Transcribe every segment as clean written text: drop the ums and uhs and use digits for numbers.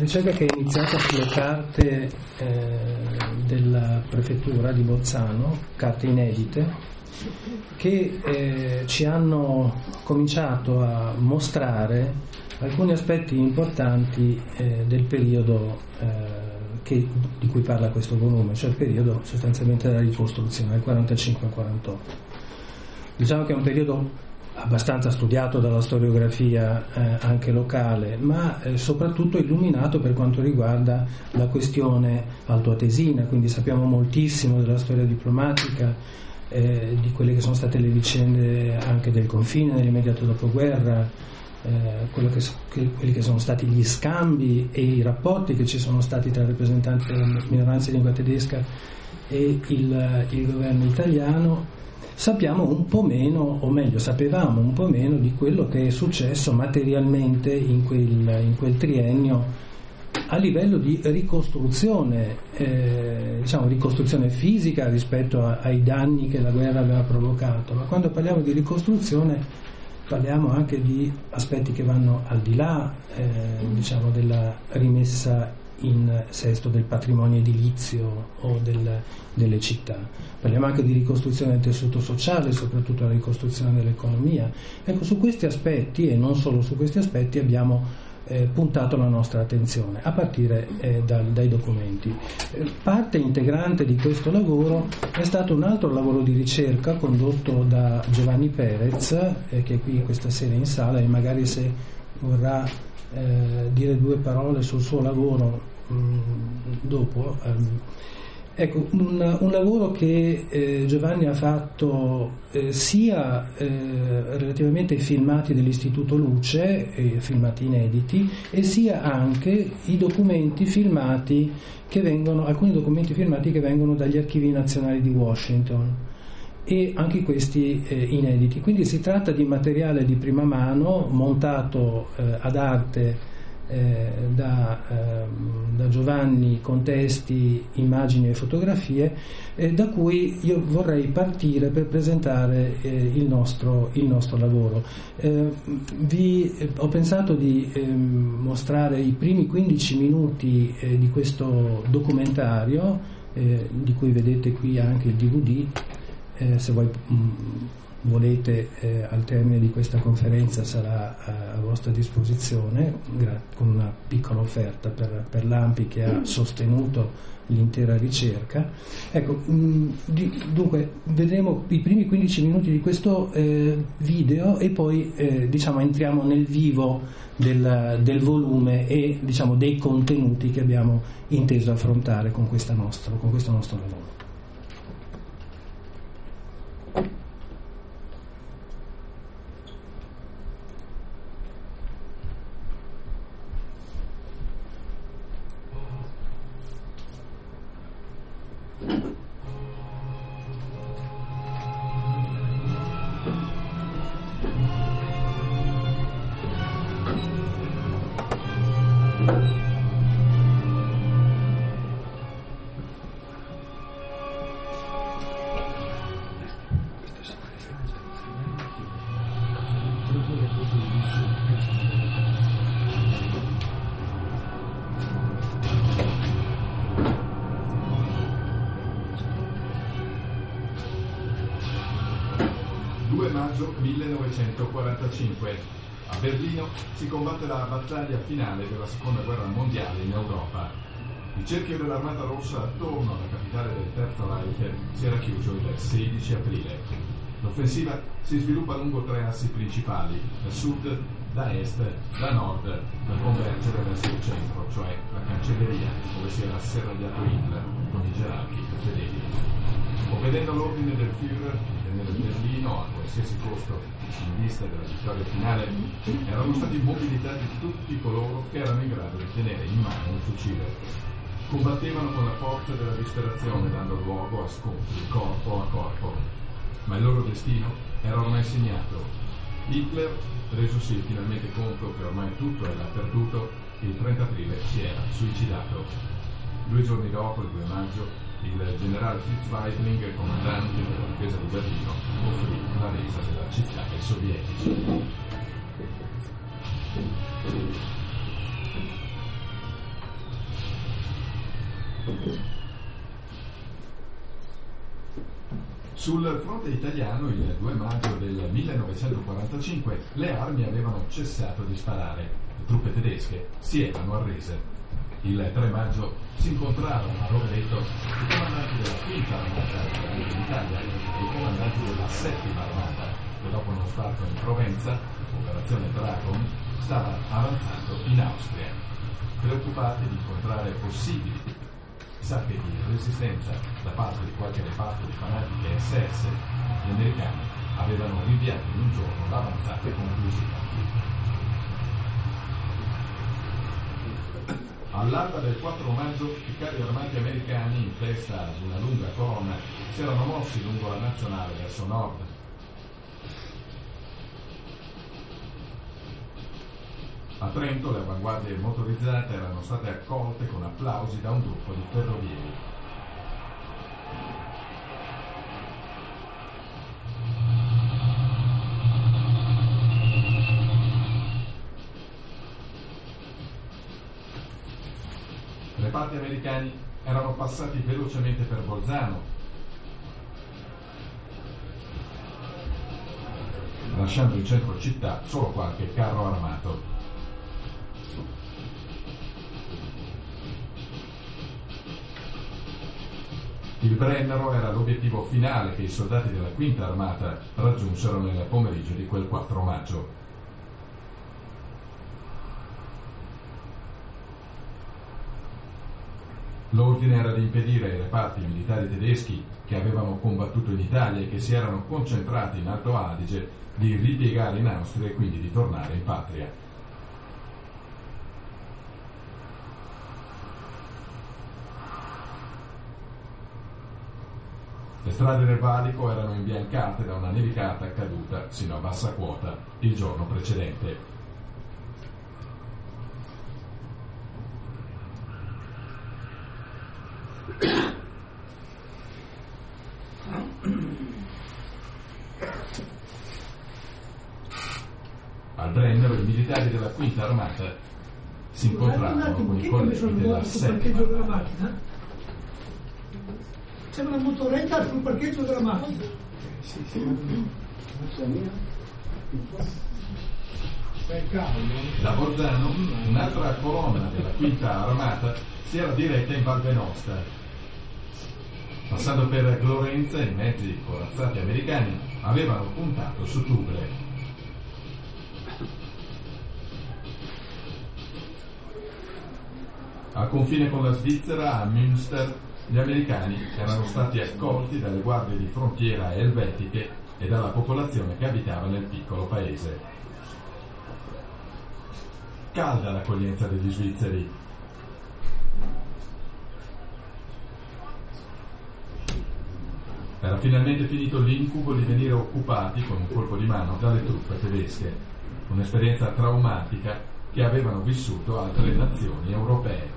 ricerca che è iniziata sulle carte della prefettura di Bolzano, carte inedite, che ci hanno cominciato a mostrare alcuni aspetti importanti del periodo di cui parla questo volume, cioè il periodo sostanzialmente della ricostruzione, dal 45 al 48. Diciamo che è un periodo abbastanza studiato dalla storiografia anche locale, ma soprattutto illuminato per quanto riguarda la questione altoatesina, quindi sappiamo moltissimo della storia diplomatica, di quelle che sono state le vicende anche del confine nell'immediato dopoguerra, quelli che sono stati gli scambi e i rapporti che ci sono stati tra rappresentanti della minoranza di lingua tedesca e il governo italiano. Sappiamo un po' meno, o meglio sapevamo un po' meno di quello che è successo materialmente in quel triennio a livello di ricostruzione, ricostruzione fisica rispetto ai danni che la guerra aveva provocato, ma quando parliamo di ricostruzione parliamo anche di aspetti che vanno al di là della rimessa in sesto del patrimonio edilizio o delle città. Parliamo anche di ricostruzione del tessuto sociale, soprattutto la ricostruzione dell'economia. Ecco, su questi aspetti e non solo su questi aspetti abbiamo puntato la nostra attenzione a partire dai documenti. Parte integrante di questo lavoro è stato un altro lavoro di ricerca condotto da Giovanni Perez, che è qui questa sera in sala, e magari se vorrà dire due parole sul suo lavoro dopo. Ecco, un lavoro che Giovanni ha fatto sia relativamente ai filmati dell'Istituto Luce, filmati inediti, e sia anche i documenti filmati alcuni documenti filmati che vengono dagli archivi nazionali di Washington, e anche questi inediti. Quindi si tratta di materiale di prima mano montato ad arte da Giovanni con testi, immagini e fotografie, da cui io vorrei partire per presentare il nostro lavoro. Ho pensato di mostrare i primi 15 minuti di questo documentario, di cui vedete qui anche il DVD. Se voi volete, al termine di questa conferenza sarà a vostra disposizione, con una piccola offerta per l'ANPI che ha sostenuto l'intera ricerca. Ecco, dunque vedremo i primi 15 minuti di questo video e poi entriamo nel vivo del volume e dei contenuti che abbiamo inteso affrontare con questo nostro lavoro. Maggio 1945. A Berlino si combatte la battaglia finale della Seconda Guerra Mondiale in Europa. Il cerchio dell'Armata Rossa attorno alla capitale del Terzo Reich si era chiuso il 16 aprile. L'offensiva si sviluppa lungo tre assi principali, da sud, da est, da nord, per convergere verso il centro, cioè la cancelleria, dove si era serragliato Hitler con i gerarchi fedeli. Obbedendo all'ordine del Führer di tenere Berlino a qualsiasi costo in vista della vittoria finale, erano stati mobilitati tutti coloro che erano in grado di tenere in mano un fucile. Combattevano con la forza della disperazione, dando luogo a scontri corpo a corpo. Ma il loro destino era ormai segnato. Hitler, resosi finalmente conto che ormai tutto era perduto, il 30 aprile si era suicidato. 2 giorni dopo, il 2 maggio, il generale Fritz Weidling, comandante della difesa di Berlino, offrì la resa della città ai sovietici. Sul fronte italiano, il 2 maggio del 1945, le armi avevano cessato di sparare. Le truppe tedesche si erano arrese. Il 3 maggio si incontrarono a Rovereto i comandanti della quinta armata d'Italia e i comandanti della settima armata, che dopo uno sbarco in Provenza, operazione Dragon, stava avanzando in Austria, preoccupati di incontrare possibili sacche di resistenza da parte di qualche reparto di fanatiche SS. Gli americani avevano rinviato in un giorno l'avanzata conclusiva. All'alba del 4 maggio i carri armati americani in testa ad una lunga colonna si erano mossi lungo la nazionale verso nord. A Trento le avanguardie motorizzate erano state accolte con applausi da un gruppo di ferrovieri. I reparti americani erano passati velocemente per Bolzano, lasciando in centro città solo qualche carro armato. Il Brennero era l'obiettivo finale che i soldati della quinta armata raggiunsero nel pomeriggio di quel 4 maggio. L'ordine era di impedire ai reparti militari tedeschi che avevano combattuto in Italia e che si erano concentrati in Alto Adige di ripiegare in Austria e quindi di tornare in patria. Le strade del valico erano imbiancate da una nevicata accaduta sino a bassa quota il giorno precedente. Al Brennero i militari della quinta armata si incontrarono con i colleghi della settima armata. C'è una motoretta sul parcheggio della macchina. Da Bolzano un'altra colonna della quinta armata si era diretta in Val Venosta. Passando per Glorenza, i mezzi corazzati americani avevano puntato su Tubre. Al confine con la Svizzera, a Münster, gli americani erano stati accolti dalle guardie di frontiera elvetiche e dalla popolazione che abitava nel piccolo paese. Calda l'accoglienza degli svizzeri. Era finalmente finito l'incubo di venire occupati con un colpo di mano dalle truppe tedesche, un'esperienza traumatica che avevano vissuto altre nazioni europee.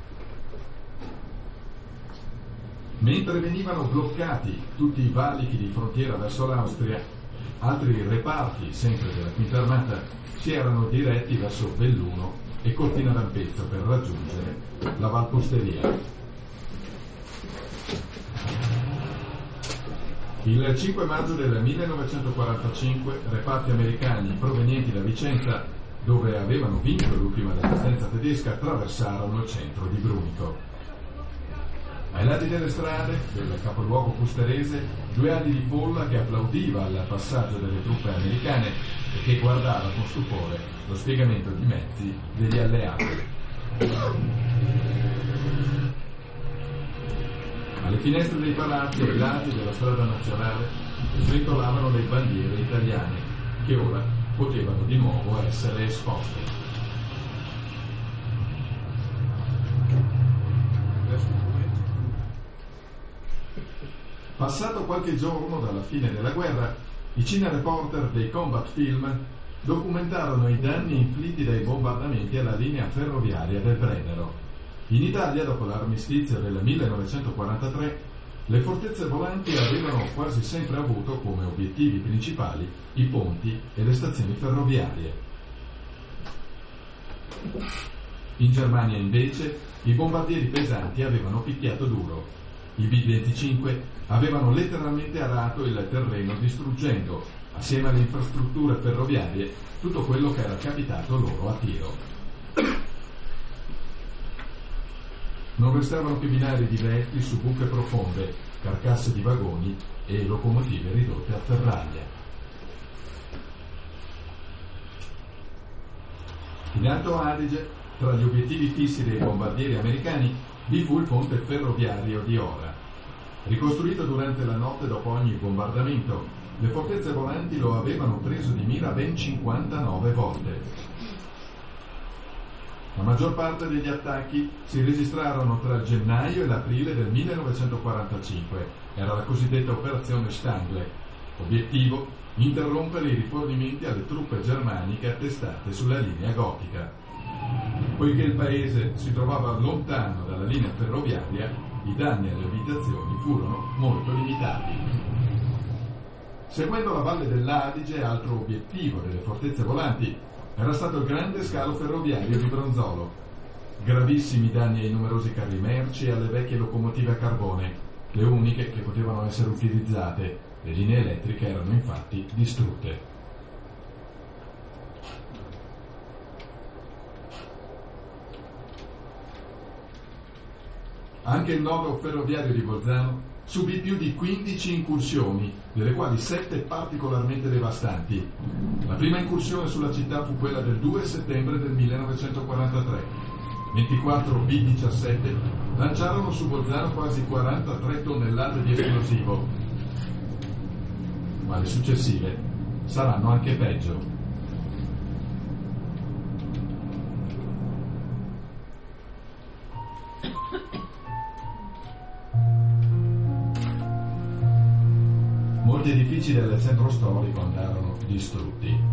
Mentre venivano bloccati tutti i valichi di frontiera verso l'Austria, altri reparti, sempre della quinta armata, si erano diretti verso Belluno e Cortina d'Ampezzo per raggiungere la Valposteria. Il 5 maggio del 1945 reparti americani provenienti da Vicenza, dove avevano vinto l'ultima resistenza tedesca, attraversarono il centro di Brunico. Ai lati delle strade del capoluogo pusterese, 2 ali di folla che applaudiva al passaggio delle truppe americane e che guardava con stupore lo spiegamento di mezzi degli alleati. Alle finestre dei palazzi ai lati della strada nazionale sventolavano le bandiere italiane che ora potevano di nuovo essere esposte. Passato qualche giorno dalla fine della guerra, i cinereporter dei combat film documentarono i danni inflitti dai bombardamenti alla linea ferroviaria del Brennero. In Italia, dopo l'armistizio del 1943, le fortezze volanti avevano quasi sempre avuto come obiettivi principali i ponti e le stazioni ferroviarie. In Germania, invece, i bombardieri pesanti avevano picchiato duro. I B-25 avevano letteralmente arato il terreno distruggendo, assieme alle infrastrutture ferroviarie, tutto quello che era capitato loro a tiro. Non restavano che binari diretti su buche profonde, carcasse di vagoni e locomotive ridotte a ferraglia. In Alto Adige, tra gli obiettivi fissi dei bombardieri americani, vi fu il ponte ferroviario di Ora. Ricostruito durante la notte dopo ogni bombardamento, le fortezze volanti lo avevano preso di mira ben 59 volte. La maggior parte degli attacchi si registrarono tra gennaio e l'aprile del 1945. Era la cosiddetta operazione Stangle. Obiettivo: interrompere i rifornimenti alle truppe germaniche attestate sulla linea gotica. Poiché il paese si trovava lontano dalla linea ferroviaria, i danni alle abitazioni furono molto limitati. Seguendo la valle dell'Adige, altro obiettivo delle fortezze volanti era stato il grande scalo ferroviario di Bronzolo. Gravissimi danni ai numerosi carri merci e alle vecchie locomotive a carbone, le uniche che potevano essere utilizzate. Le linee elettriche erano infatti distrutte. Anche il nodo ferroviario di Bolzano subì più di 15 incursioni, delle quali 7 particolarmente devastanti. La prima incursione sulla città fu quella del 2 settembre del 1943. 24 B-17 lanciarono su Bolzano quasi 43 tonnellate di esplosivo, ma le successive saranno anche peggio. Molti edifici del centro storico andarono distrutti.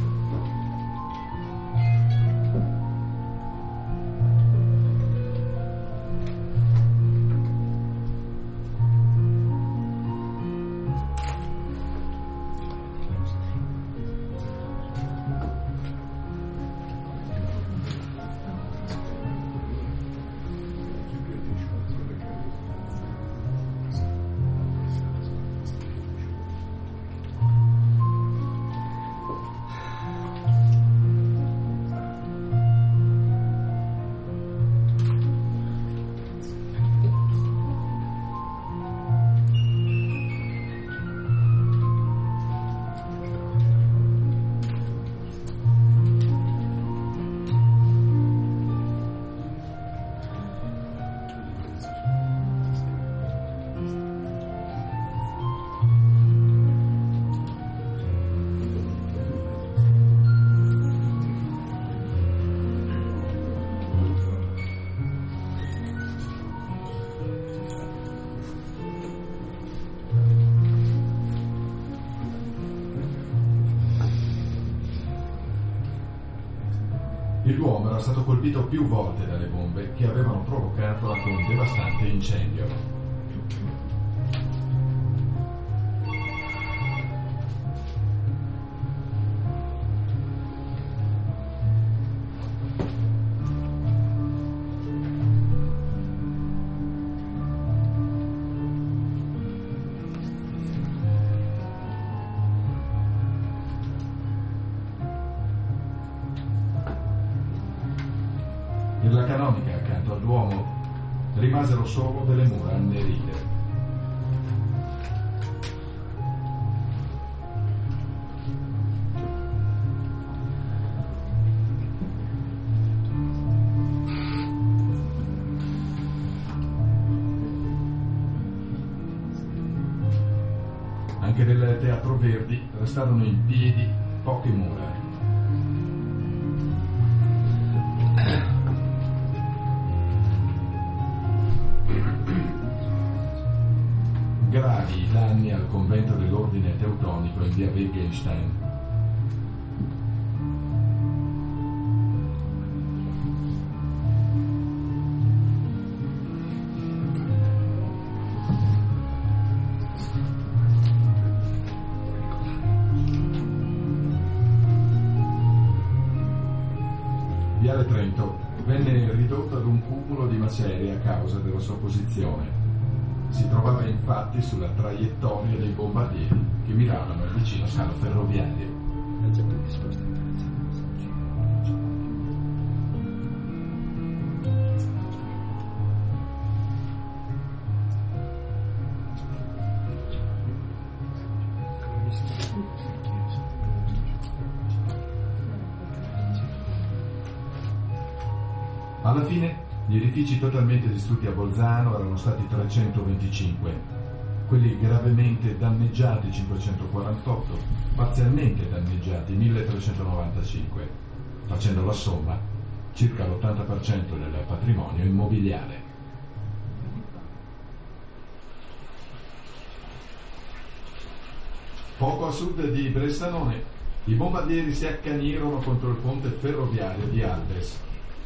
Il Duomo era stato colpito più volte dalle bombe che avevano provocato anche un devastante incendio. Nella canonica accanto al Duomo rimasero solo delle mura annerite. Anche del Teatro Verdi restarono in piedi poche mura. Gravi i danni al convento dell'ordine teutonico in via Wittgenstein. Viale Trento venne ridotto ad un cumulo di macerie a causa della sua posizione. Si trovava infatti sulla traiettoria dei bombardieri che miravano il vicino scalo ferroviario. Alla fine, gli edifici totalmente distrutti a Bolzano erano stati 325, quelli gravemente danneggiati 548, parzialmente danneggiati 1395, facendo la somma circa l'80% del patrimonio immobiliare. Poco a sud di Brestanone, i bombardieri si accanirono contro il ponte ferroviario di Albes.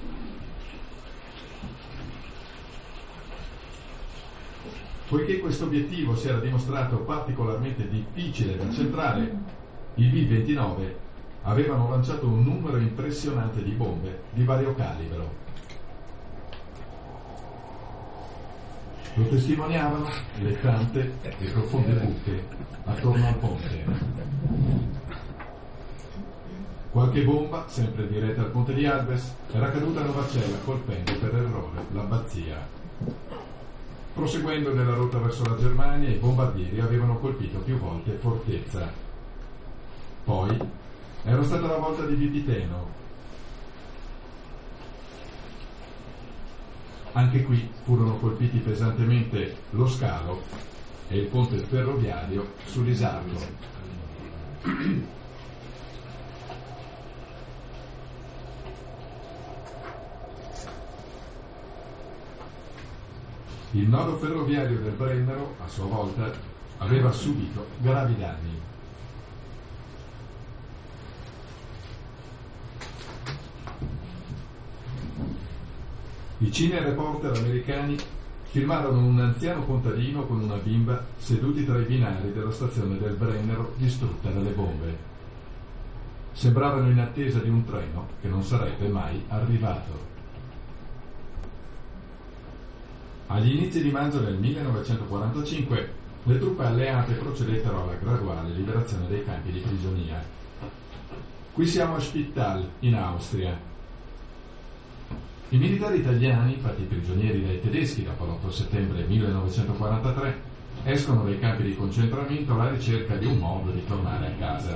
Poiché questo obiettivo si era dimostrato particolarmente difficile da centrare, i B-29 avevano lanciato un numero impressionante di bombe di vario calibro. Lo testimoniavano le tante e profonde buche attorno al ponte. Qualche bomba, sempre diretta al ponte di Albes, era caduta a Novacella colpendo per errore l'abbazia. Proseguendo nella rotta verso la Germania, i bombardieri avevano colpito più volte Fortezza. Poi era stata la volta di Vipiteno. Anche qui furono colpiti pesantemente lo scalo e il ponte ferroviario su Lisardo. Il nodo ferroviario del Brennero, a sua volta, aveva subito gravi danni. I cinereporter americani filmarono un anziano contadino con una bimba seduti tra i binari della stazione del Brennero distrutta dalle bombe. Sembravano in attesa di un treno che non sarebbe mai arrivato. Agli inizi di maggio del 1945 le truppe alleate procedettero alla graduale liberazione dei campi di prigionia. Qui siamo a Spittal, in Austria. I militari italiani, fatti prigionieri dai tedeschi dopo l'8 settembre 1943, escono dai campi di concentramento alla ricerca di un modo di tornare a casa.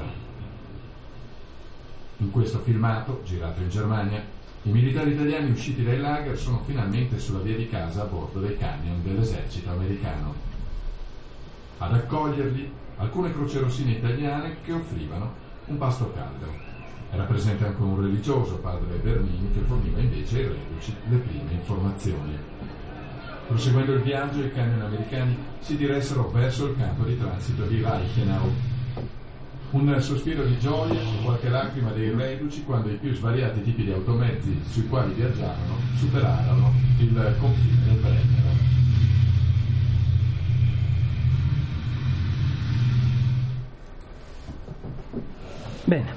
In questo filmato, girato in Germania, i militari italiani usciti dai lager sono finalmente sulla via di casa a bordo dei camion dell'esercito americano. Ad accoglierli alcune croce rossine italiane che offrivano un pasto caldo. Era presente anche un religioso, padre Bernini, che forniva invece ai reduci le prime informazioni. Proseguendo il viaggio, i camion americani si diressero verso il campo di transito di Reichenau. Un sospiro di gioia e qualche lacrima dei reduci quando i più svariati tipi di automezzi sui quali viaggiavano superarono il confine del Brennero. Bene.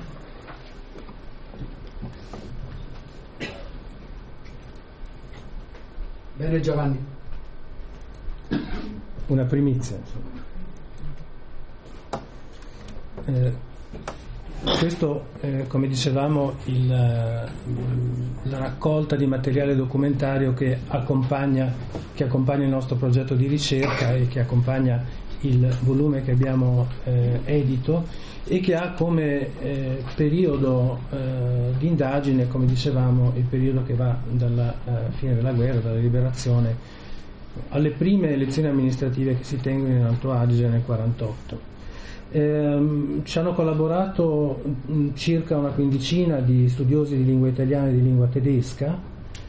Bene Giovanni. Una primizia, insomma. Questo, come dicevamo, la raccolta di materiale documentario che accompagna il nostro progetto di ricerca e che accompagna il volume che abbiamo edito e che ha come periodo di indagine, come dicevamo, il periodo che va dalla fine della guerra, dalla liberazione, alle prime elezioni amministrative che si tengono in Alto Adige nel 1948. Ci hanno collaborato circa una quindicina di studiosi di lingua italiana e di lingua tedesca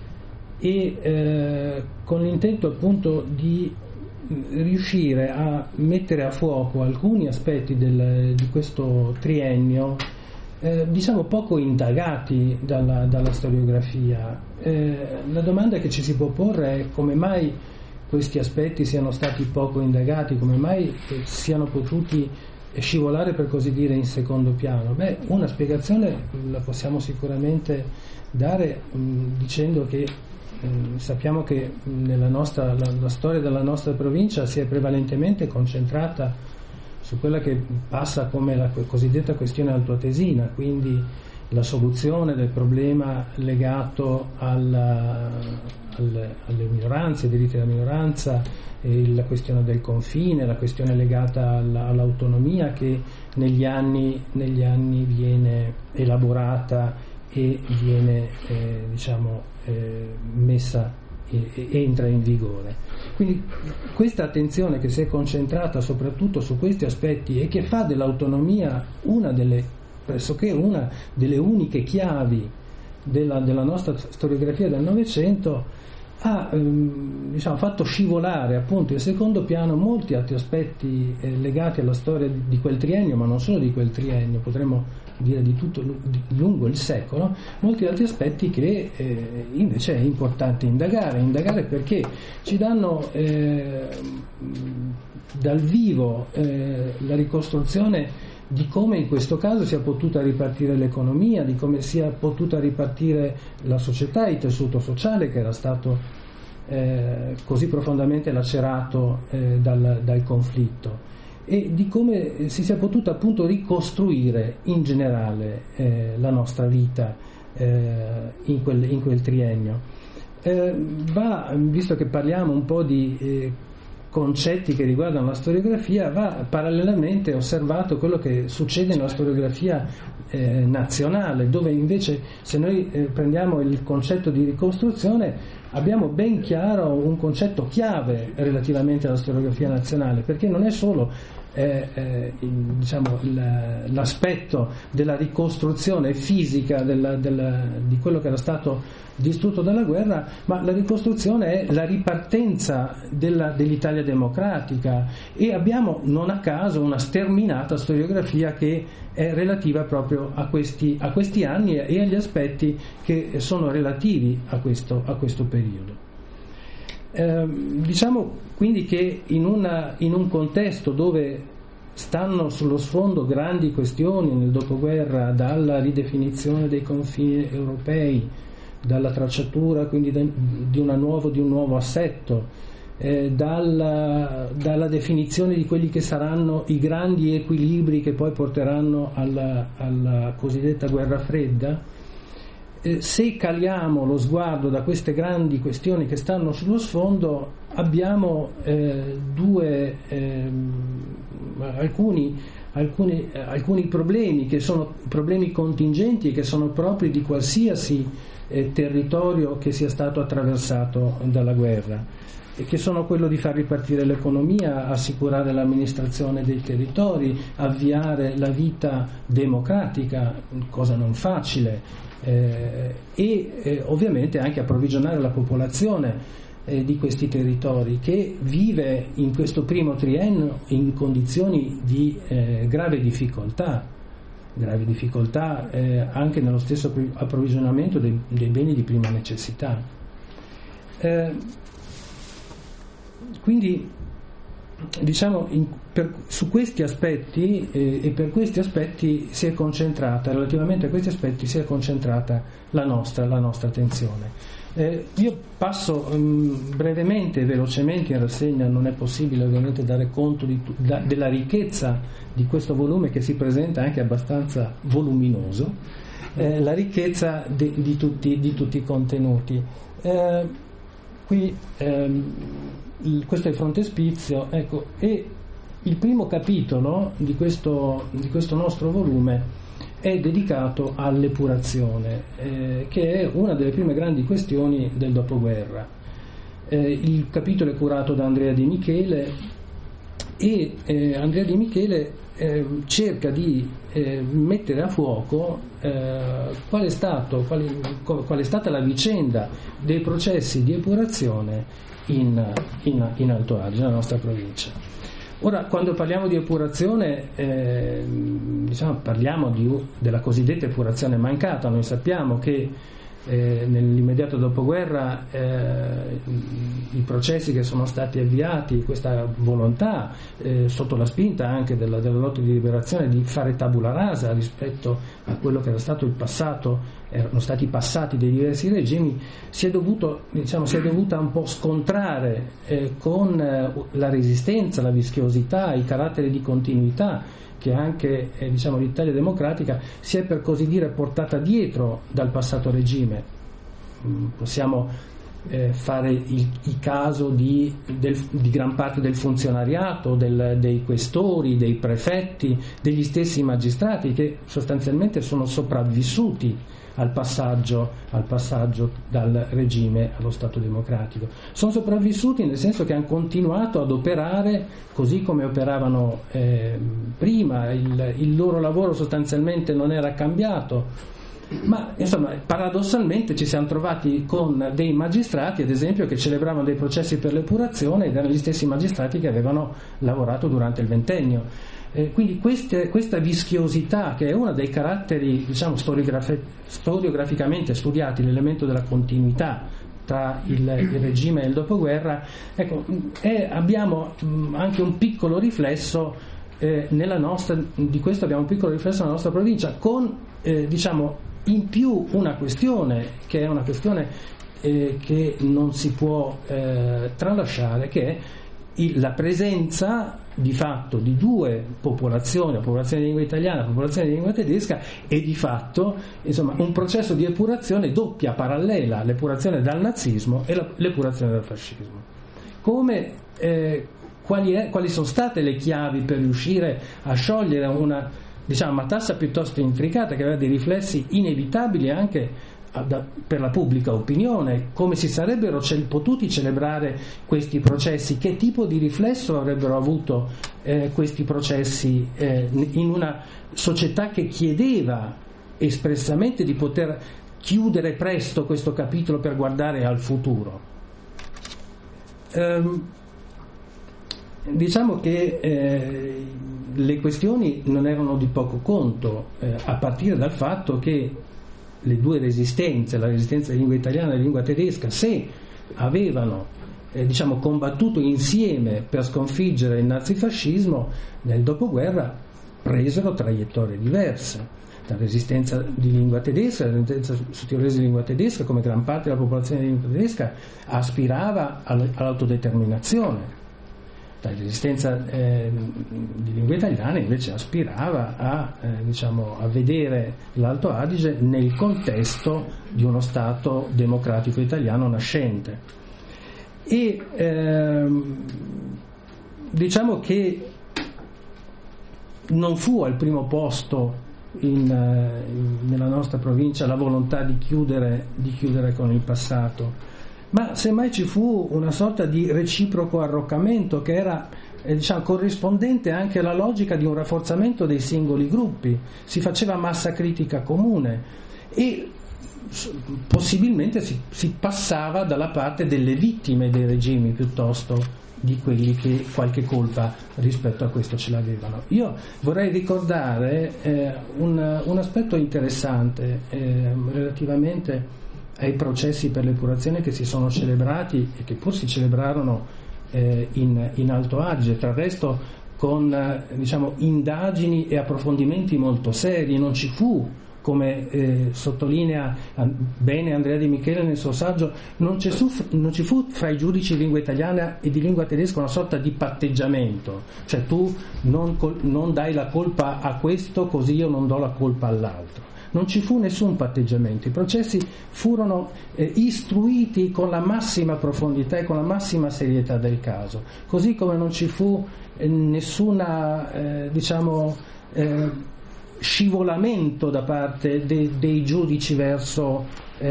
e con l'intento appunto di riuscire a mettere a fuoco alcuni aspetti di questo triennio diciamo poco indagati dalla storiografia. La domanda che ci si può porre è come mai questi aspetti siano stati poco indagati, come mai siano potuti scivolare, per così dire, in secondo piano. Una spiegazione la possiamo sicuramente dare dicendo che sappiamo che la storia della nostra provincia si è prevalentemente concentrata su quella che passa come la cosiddetta questione altoatesina, quindi la soluzione del problema legato alle minoranze, ai diritti della minoranza, la questione del confine, la questione legata all'autonomia che negli anni viene elaborata e viene messa entra in vigore. Quindi questa attenzione che si è concentrata soprattutto su questi aspetti e che fa dell'autonomia pressoché una delle uniche chiavi della nostra storiografia del Novecento, ha fatto scivolare appunto in secondo piano molti altri aspetti legati alla storia di quel triennio, ma non solo di quel triennio, potremmo dire di tutto lungo il secolo, molti altri aspetti che invece è importante indagare perché ci danno dal vivo la ricostruzione di come in questo caso sia potuta ripartire l'economia, di come sia potuta ripartire la società, il tessuto sociale che era stato così profondamente lacerato dal conflitto, e di come si sia potuta appunto ricostruire in generale la nostra vita in quel triennio. Visto che parliamo un po' di concetti che riguardano la storiografia, va parallelamente osservato quello che succede nella storiografia nazionale, dove invece, se noi prendiamo il concetto di ricostruzione, abbiamo ben chiaro un concetto chiave relativamente alla storiografia nazionale, perché non è solo l'aspetto della ricostruzione fisica di quello che era stato distrutto dalla guerra, ma la ricostruzione è la ripartenza dell'Italia democratica, e abbiamo non a caso una sterminata storiografia che è relativa proprio a questi anni e agli aspetti che sono relativi a questo periodo. Diciamo quindi che in un contesto dove stanno sullo sfondo grandi questioni nel dopoguerra, dalla ridefinizione dei confini europei, dalla tracciatura quindi di un nuovo assetto, dalla definizione di quelli che saranno i grandi equilibri che poi porteranno alla cosiddetta guerra fredda, se caliamo lo sguardo da queste grandi questioni che stanno sullo sfondo, abbiamo alcuni problemi che sono problemi contingenti e che sono propri di qualsiasi territorio che sia stato attraversato dalla guerra, e che sono quello di far ripartire l'economia, assicurare l'amministrazione dei territori, avviare la vita democratica, cosa non facile, e ovviamente anche approvvigionare la popolazione di questi territori, che vive in questo primo triennio in condizioni di grave difficoltà anche nello stesso approvvigionamento dei beni di prima necessità. Quindi diciamo su questi aspetti e per questi aspetti relativamente a questi aspetti si è concentrata la nostra attenzione. Io passo brevemente e velocemente in rassegna, non è possibile ovviamente dare conto della ricchezza di questo volume, che si presenta anche abbastanza voluminoso, la ricchezza di tutti i contenuti. Qui questo è il frontespizio, ecco, e il primo capitolo di questo nostro volume è dedicato all'epurazione, che è una delle prime grandi questioni del dopoguerra. Il capitolo è curato da Andrea Di Michele, e Andrea Di Michele cerca di mettere a fuoco qual è stata la vicenda dei processi di epurazione in Alto Adige, nella nostra provincia. Ora, quando parliamo di epurazione, parliamo della cosiddetta epurazione mancata. Noi sappiamo che nell'immediato dopoguerra i processi che sono stati avviati, questa volontà sotto la spinta anche della lotta di liberazione di fare tabula rasa rispetto a quello che era stato il passato erano stati passati dai diversi regimi, si è dovuta un po' scontrare con la resistenza, la vischiosità, i caratteri di continuità che anche l'Italia democratica si è, per così dire, portata dietro dal passato regime. Possiamo fare il caso di gran parte del funzionariato, dei questori, dei prefetti, degli stessi magistrati, che sostanzialmente sono sopravvissuti al passaggio dal regime allo Stato democratico. Sono sopravvissuti nel senso che hanno continuato ad operare così come operavano prima, il loro lavoro sostanzialmente non era cambiato. Ma insomma, paradossalmente ci siamo trovati con dei magistrati, ad esempio, che celebravano dei processi per l'epurazione ed erano gli stessi magistrati che avevano lavorato durante il ventennio. Quindi questa vischiosità, che è uno dei caratteri storiograficamente studiati, l'elemento della continuità tra il regime e il dopoguerra, ecco, abbiamo anche un piccolo riflesso di questo abbiamo un piccolo riflesso nella nostra provincia, con in più una questione che è una questione che non si può tralasciare, che è la presenza di fatto di due popolazioni, la popolazione di lingua italiana e la popolazione di lingua tedesca, e di fatto un processo di epurazione doppia, parallela, l'epurazione dal nazismo e l'epurazione dal fascismo. Quali sono state le chiavi per riuscire a sciogliere una matassa piuttosto intricata, che aveva dei riflessi inevitabili anche per la pubblica opinione? Come si sarebbero potuti celebrare questi processi? Che tipo di riflesso avrebbero avuto questi processi in una società che chiedeva espressamente di poter chiudere presto questo capitolo per guardare al futuro? Diciamo che le questioni non erano di poco conto, a partire dal fatto che le due resistenze, la resistenza di lingua italiana e la lingua tedesca, se avevano combattuto insieme per sconfiggere il nazifascismo, nel dopoguerra presero traiettorie diverse. La resistenza di lingua tedesca, la resistenza sudtirolese di lingua tedesca, come gran parte della popolazione di lingua tedesca, aspirava all'autodeterminazione. La resistenza di lingua italiana invece aspirava a vedere l'Alto Adige nel contesto di uno Stato democratico italiano nascente. E diciamo che non fu al primo posto nella nostra provincia la volontà di chiudere con il passato, ma semmai ci fu una sorta di reciproco arroccamento che era corrispondente anche alla logica di un rafforzamento dei singoli gruppi. Si faceva massa critica comune e possibilmente si passava dalla parte delle vittime dei regimi piuttosto di quelli che qualche colpa rispetto a questo ce l'avevano. Io vorrei ricordare un aspetto interessante relativamente ai processi per l'epurazione che si sono celebrati e che pur si celebrarono in Alto Adige, tra il resto con indagini e approfondimenti molto seri. Non ci fu, come sottolinea bene Andrea Di Michele nel suo saggio, non ci fu fra i giudici di lingua italiana e di lingua tedesca una sorta di patteggiamento, cioè tu non dai la colpa a questo così io non do la colpa all'altro. Non ci fu nessun patteggiamento, i processi furono istruiti con la massima profondità e con la massima serietà del caso, così come non ci fu nessuna scivolamento da parte dei giudici verso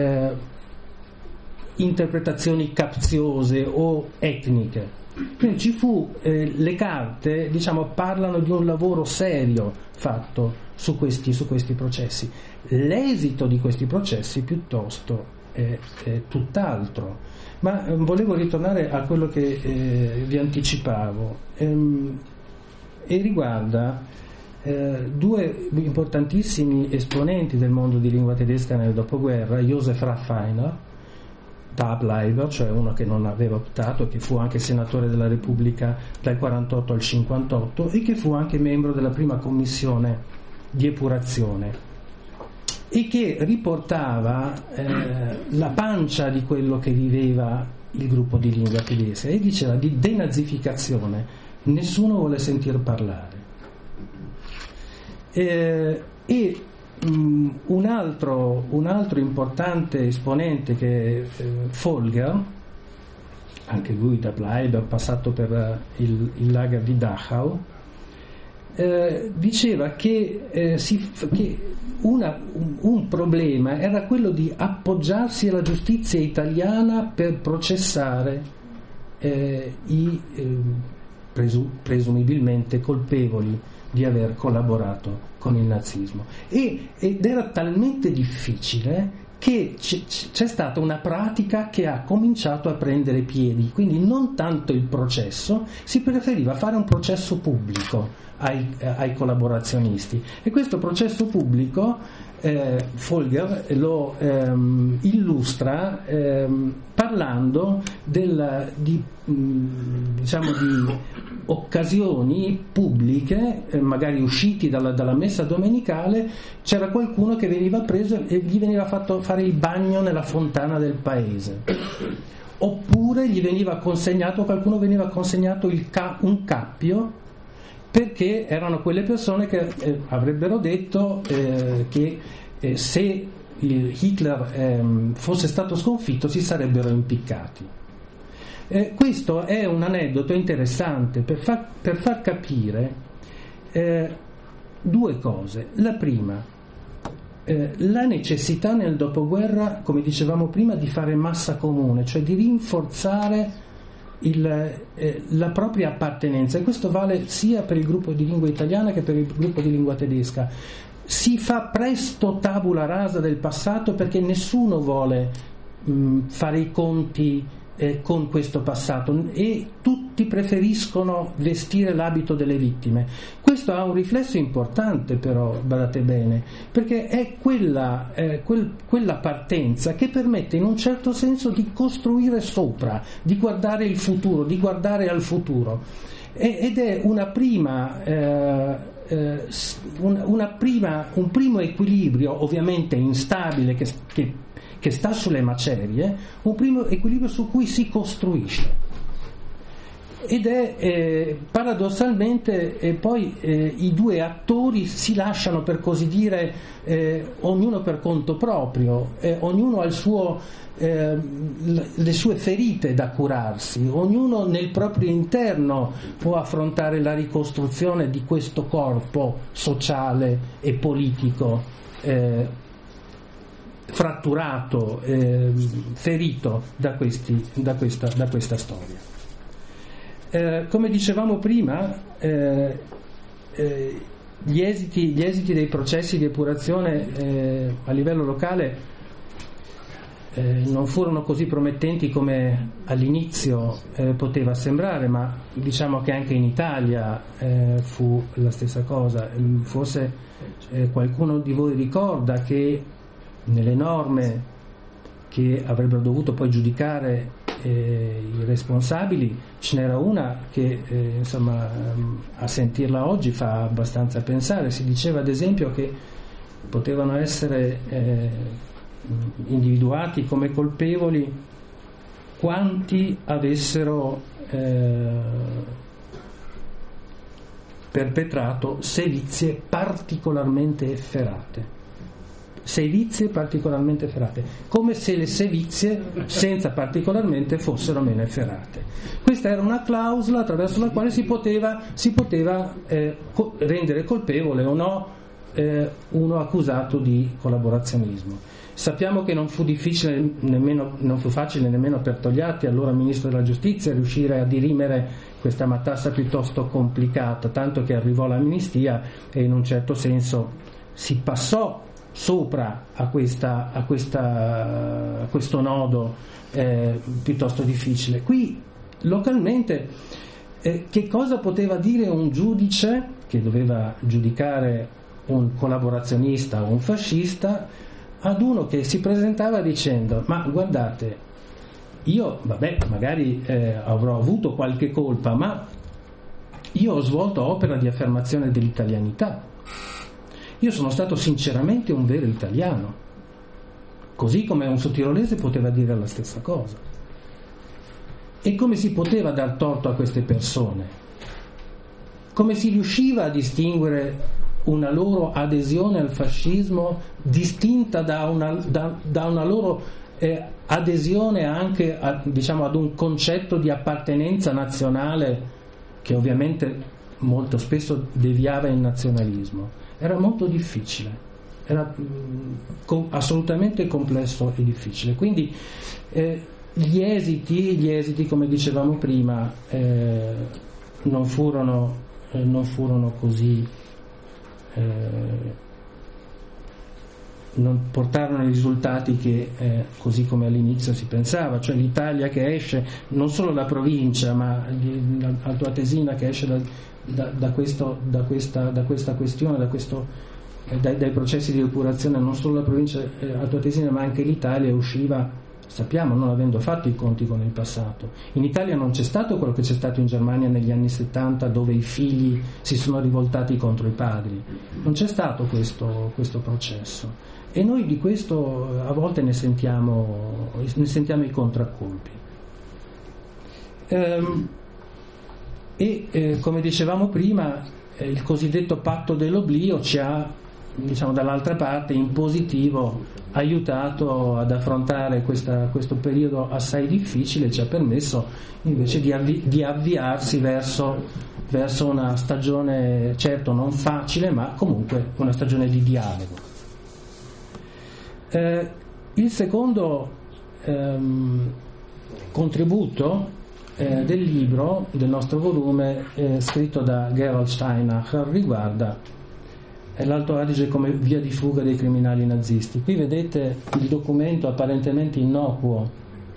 interpretazioni capziose o etniche. Quindi ci fu, le carte parlano di un lavoro serio fatto su questi processi. L'esito di questi processi piuttosto è tutt'altro. Ma volevo ritornare a quello che vi anticipavo e riguarda due importantissimi esponenti del mondo di lingua tedesca nel dopoguerra, Josef Raffiner, Tableiber, cioè uno che non aveva optato, che fu anche senatore della Repubblica dal 48 al 58 e che fu anche membro della prima commissione di epurazione, e che riportava la pancia di quello che viveva il gruppo di lingua tedesca, e diceva di denazificazione nessuno vuole sentir parlare. Un altro importante esponente, che è Folger, anche lui da Bleiber, passato per il lager di Dachau, diceva che un problema era quello di appoggiarsi alla giustizia italiana per processare i presumibilmente colpevoli di aver collaborato con il nazismo, ed era talmente difficile che c'è stata una pratica che ha cominciato a prendere piedi, quindi non tanto il processo, si preferiva fare un processo pubblico ai collaborazionisti, e questo processo pubblico Folger lo illustra parlando di occasioni pubbliche, magari usciti dalla messa domenicale, c'era qualcuno che veniva preso e gli veniva fatto fare il bagno nella fontana del paese, oppure qualcuno veniva consegnato un cappio, perché erano quelle persone che avrebbero detto che se Hitler fosse stato sconfitto si sarebbero impiccati. Questo è un aneddoto interessante per far capire due cose. La prima, la necessità nel dopoguerra, come dicevamo prima, di fare massa comune, cioè di rinforzare la propria appartenenza, e questo vale sia per il gruppo di lingua italiana che per il gruppo di lingua tedesca. Si fa presto tabula rasa del passato perché nessuno vuole fare i conti con questo passato, e tutti preferiscono vestire l'abito delle vittime. Questo ha un riflesso importante, però, badate bene, perché è quella partenza che permette in un certo senso di costruire sopra, di guardare il futuro, di guardare al futuro, ed è un primo equilibrio, ovviamente instabile, che sta sulle macerie, un primo equilibrio su cui si costruisce, ed è paradossalmente poi i due attori si lasciano, per così dire, ognuno per conto proprio, ognuno ha le sue ferite da curarsi, ognuno nel proprio interno può affrontare la ricostruzione di questo corpo sociale e politico fratturato, ferito da questa storia. Come dicevamo prima, gli esiti dei processi di epurazione a livello locale non furono così promettenti come all'inizio poteva sembrare, ma diciamo che anche in Italia fu la stessa cosa. Forse qualcuno di voi ricorda che nelle norme che avrebbero dovuto poi giudicare i responsabili ce n'era una che a sentirla oggi fa abbastanza pensare. Si diceva ad esempio che potevano essere individuati come colpevoli quanti avessero perpetrato sevizie particolarmente efferate, come se le sevizie senza particolarmente fossero meno efferate. Questa era una clausola attraverso la quale si poteva rendere colpevole o no uno accusato di collaborazionismo. Sappiamo che non fu facile nemmeno per Togliatti, allora ministro della giustizia, riuscire a dirimere questa matassa piuttosto complicata, tanto che arrivò l'amnistia e in un certo senso si passò sopra a questo nodo piuttosto difficile. Qui localmente che cosa poteva dire un giudice che doveva giudicare un collaborazionista o un fascista ad uno che si presentava dicendo: ma guardate, io magari avrò avuto qualche colpa, ma io ho svolto opera di affermazione dell'italianità, Io sono stato sinceramente un vero italiano, così come un sudtirolese poteva dire la stessa cosa. E come si poteva dar torto a queste persone? Come si riusciva a distinguere una loro adesione al fascismo distinta da una loro adesione anche ad un concetto di appartenenza nazionale che ovviamente molto spesso deviava in nazionalismo? Era molto difficile, era assolutamente complesso e difficile. Quindi gli esiti, come dicevamo prima, non furono così, non portarono i risultati che così come all'inizio si pensava, cioè l'Italia che esce, non solo la provincia ma l'altoatesina che esce da questa questione, dai processi di depurazione, non solo la provincia altoatesina ma anche l'Italia usciva, sappiamo, non avendo fatto i conti con il passato. In Italia non c'è stato quello che c'è stato in Germania negli anni 70, dove i figli si sono rivoltati contro i padri. Non c'è stato questo processo, e noi di questo a volte ne sentiamo i contraccolpi. Come dicevamo prima, il cosiddetto patto dell'oblio ci ha, dall'altra parte, in positivo, aiutato ad affrontare questo periodo assai difficile, ci ha permesso invece di avviarsi verso una stagione, certo non facile, ma comunque una stagione di dialogo. Il secondo contributo del libro, del nostro volume, scritto da Gerald Steinacher, riguarda l'Alto Adige come via di fuga dei criminali nazisti. Qui vedete il documento apparentemente innocuo,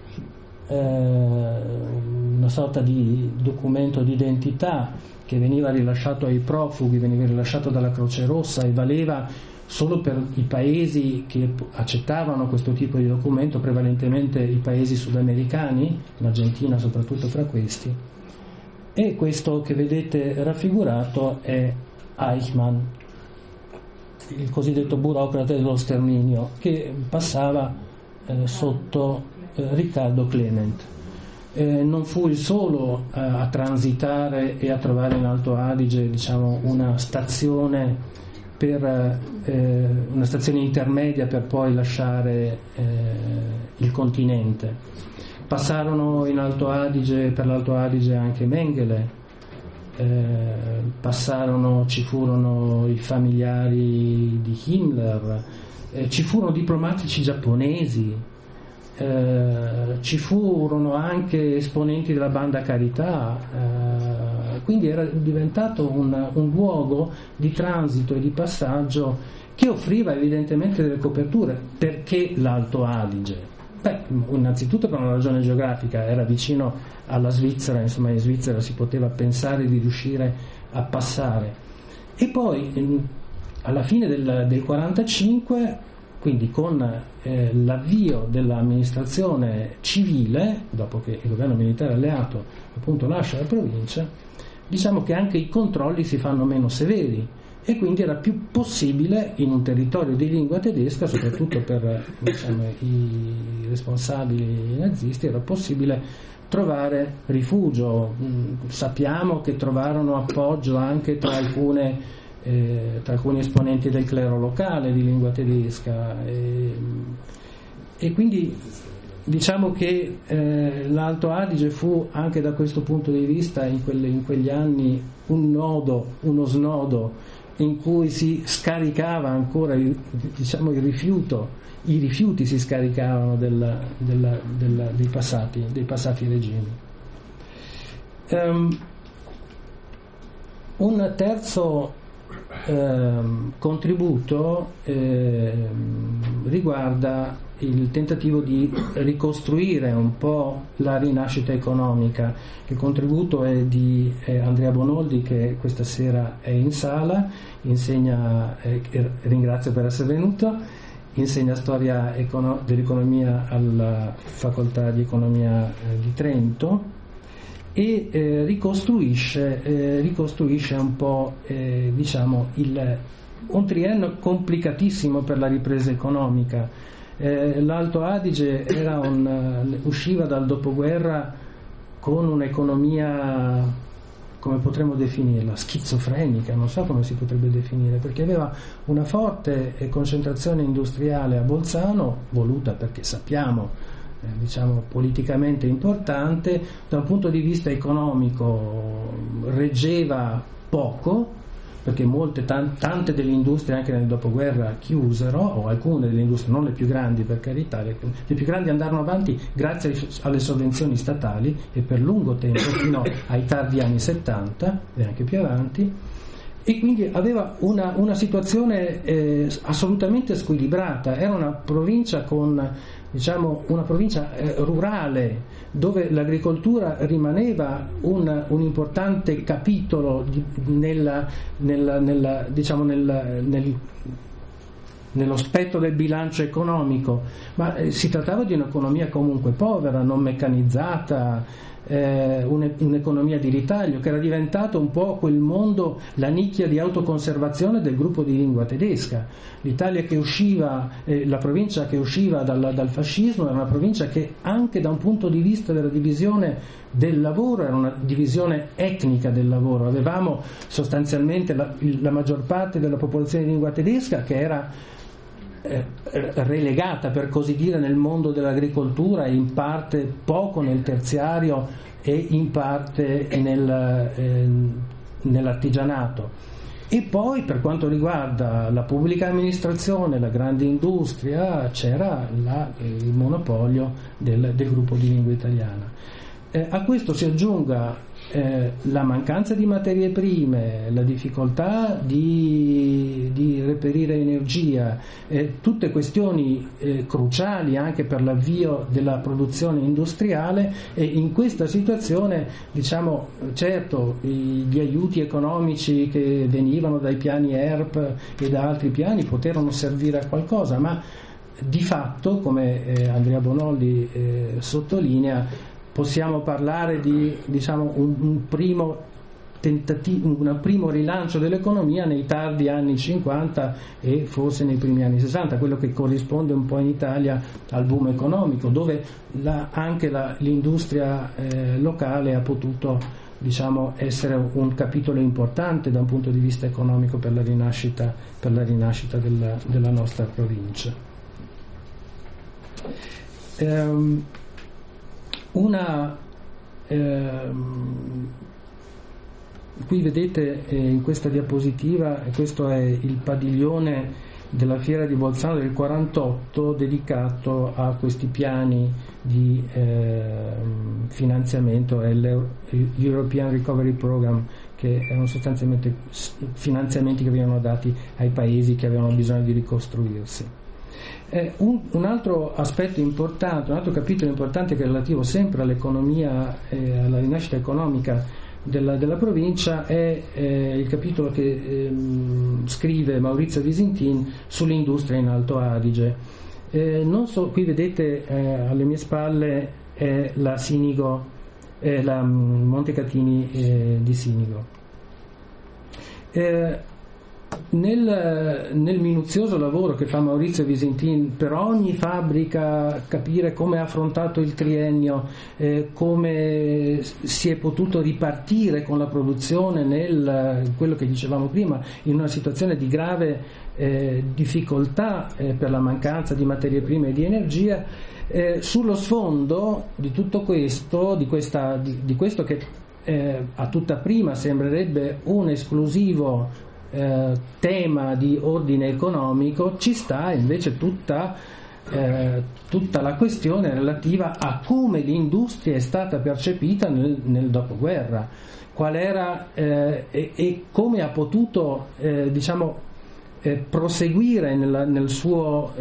una sorta di documento di identità che veniva rilasciato ai profughi, veniva rilasciato dalla Croce Rossa e valeva solo per i paesi che accettavano questo tipo di documento, prevalentemente i paesi sudamericani, l'Argentina soprattutto fra questi. E questo che vedete raffigurato è Eichmann, il cosiddetto burocrate dello sterminio, che passava sotto Riccardo Clement. Non fu il solo a transitare e a trovare in Alto Adige, una stazione una stazione intermedia per poi lasciare il continente. Passarono per l'Alto Adige anche Mengele, ci furono i familiari di Himmler, ci furono diplomatici giapponesi, ci furono anche esponenti della banda Carità, quindi era diventato un luogo di transito e di passaggio che offriva evidentemente delle coperture. Perché l'Alto Adige? Innanzitutto per una ragione geografica, era vicino alla Svizzera, in Svizzera si poteva pensare di riuscire a passare. E poi alla fine del 1945, quindi con l'avvio dell'amministrazione civile, dopo che il governo militare alleato appunto lascia la provincia, diciamo che anche i controlli si fanno meno severi, e quindi era più possibile in un territorio di lingua tedesca, soprattutto per i responsabili nazisti, era possibile trovare rifugio. Sappiamo che trovarono appoggio anche tra alcuni esponenti del clero locale di lingua tedesca, e quindi diciamo che l'Alto Adige fu anche da questo punto di vista in quegli anni uno snodo in cui si scaricava ancora i rifiuti si scaricavano dei passati regimi. Un terzo contributo riguarda il tentativo di ricostruire un po' la rinascita economica. Il contributo è di Andrea Bonoldi, che questa sera è in sala, ringrazio per essere venuto, insegna storia dell'economia alla Facoltà di Economia di Trento, e ricostruisce un po' un triennio complicatissimo per la ripresa economica. L'Alto Adige usciva dal dopoguerra con un'economia, come potremmo definirla, schizofrenica, non so come si potrebbe definire, perché aveva una forte concentrazione industriale a Bolzano, voluta perché sappiamo, diciamo politicamente importante, da un punto di vista economico reggeva poco, perché tante delle industrie anche nel dopoguerra chiusero, o alcune delle industrie, non le più grandi per carità, le più grandi andarono avanti grazie alle sovvenzioni statali e per lungo tempo, fino ai tardi anni 70 e anche più avanti, e quindi aveva una situazione assolutamente squilibrata. Era una provincia una provincia rurale, dove l'agricoltura rimaneva un importante capitolo nello spettro del bilancio economico, ma si trattava di un'economia comunque povera, non meccanizzata, un'economia di ritaglio, che era diventato un po' quel mondo, la nicchia di autoconservazione del gruppo di lingua tedesca. L'Italia che usciva, la provincia che usciva dal fascismo era una provincia che anche da un punto di vista della divisione del lavoro era una divisione etnica del lavoro. Avevamo sostanzialmente la maggior parte della popolazione di lingua tedesca che era relegata, per così dire, nel mondo dell'agricoltura e in parte poco nel terziario e in parte nell'artigianato. E poi, per quanto riguarda la pubblica amministrazione, la grande industria, c'era il monopolio del gruppo di lingua italiana. A questo si aggiunga la mancanza di materie prime, la difficoltà di reperire energia, tutte questioni cruciali anche per l'avvio della produzione industriale, e in questa situazione, diciamo, certo gli aiuti economici che venivano dai piani ERP e da altri piani poterono servire a qualcosa, ma di fatto, come Andrea Bonoldi sottolinea, possiamo parlare di, diciamo, un primo tentativo, un primo rilancio dell'economia nei tardi anni 50 e forse nei primi anni 60, quello che corrisponde un po' in Italia al boom economico, dove anche l'industria locale ha potuto, diciamo, essere un capitolo importante da un punto di vista economico per la rinascita della nostra provincia. Qui vedete in questa diapositiva, questo è il padiglione della Fiera di Bolzano del 48 dedicato a questi piani di finanziamento, è l'European Recovery Program, che erano sostanzialmente finanziamenti che venivano dati ai paesi che avevano bisogno di ricostruirsi. Un altro aspetto importante, un altro capitolo importante che è relativo sempre all'economia e alla rinascita economica della provincia è il capitolo che scrive Maurizio Visintin sull'industria in Alto Adige. Qui vedete alle mie spalle è la Sinigo, la Montecatini di Sinigo. Nel minuzioso lavoro che fa Maurizio Visintin per ogni fabbrica, capire come ha affrontato il triennio, come si è potuto ripartire con la produzione quello che dicevamo prima, in una situazione di grave difficoltà per la mancanza di materie prime e di energia. Sullo sfondo di tutto questo, di questo che a tutta prima sembrerebbe un esclusivo tema di ordine economico, ci sta invece tutta la questione relativa a come l'industria è stata percepita nel dopoguerra, qual era e come ha potuto proseguire nel suo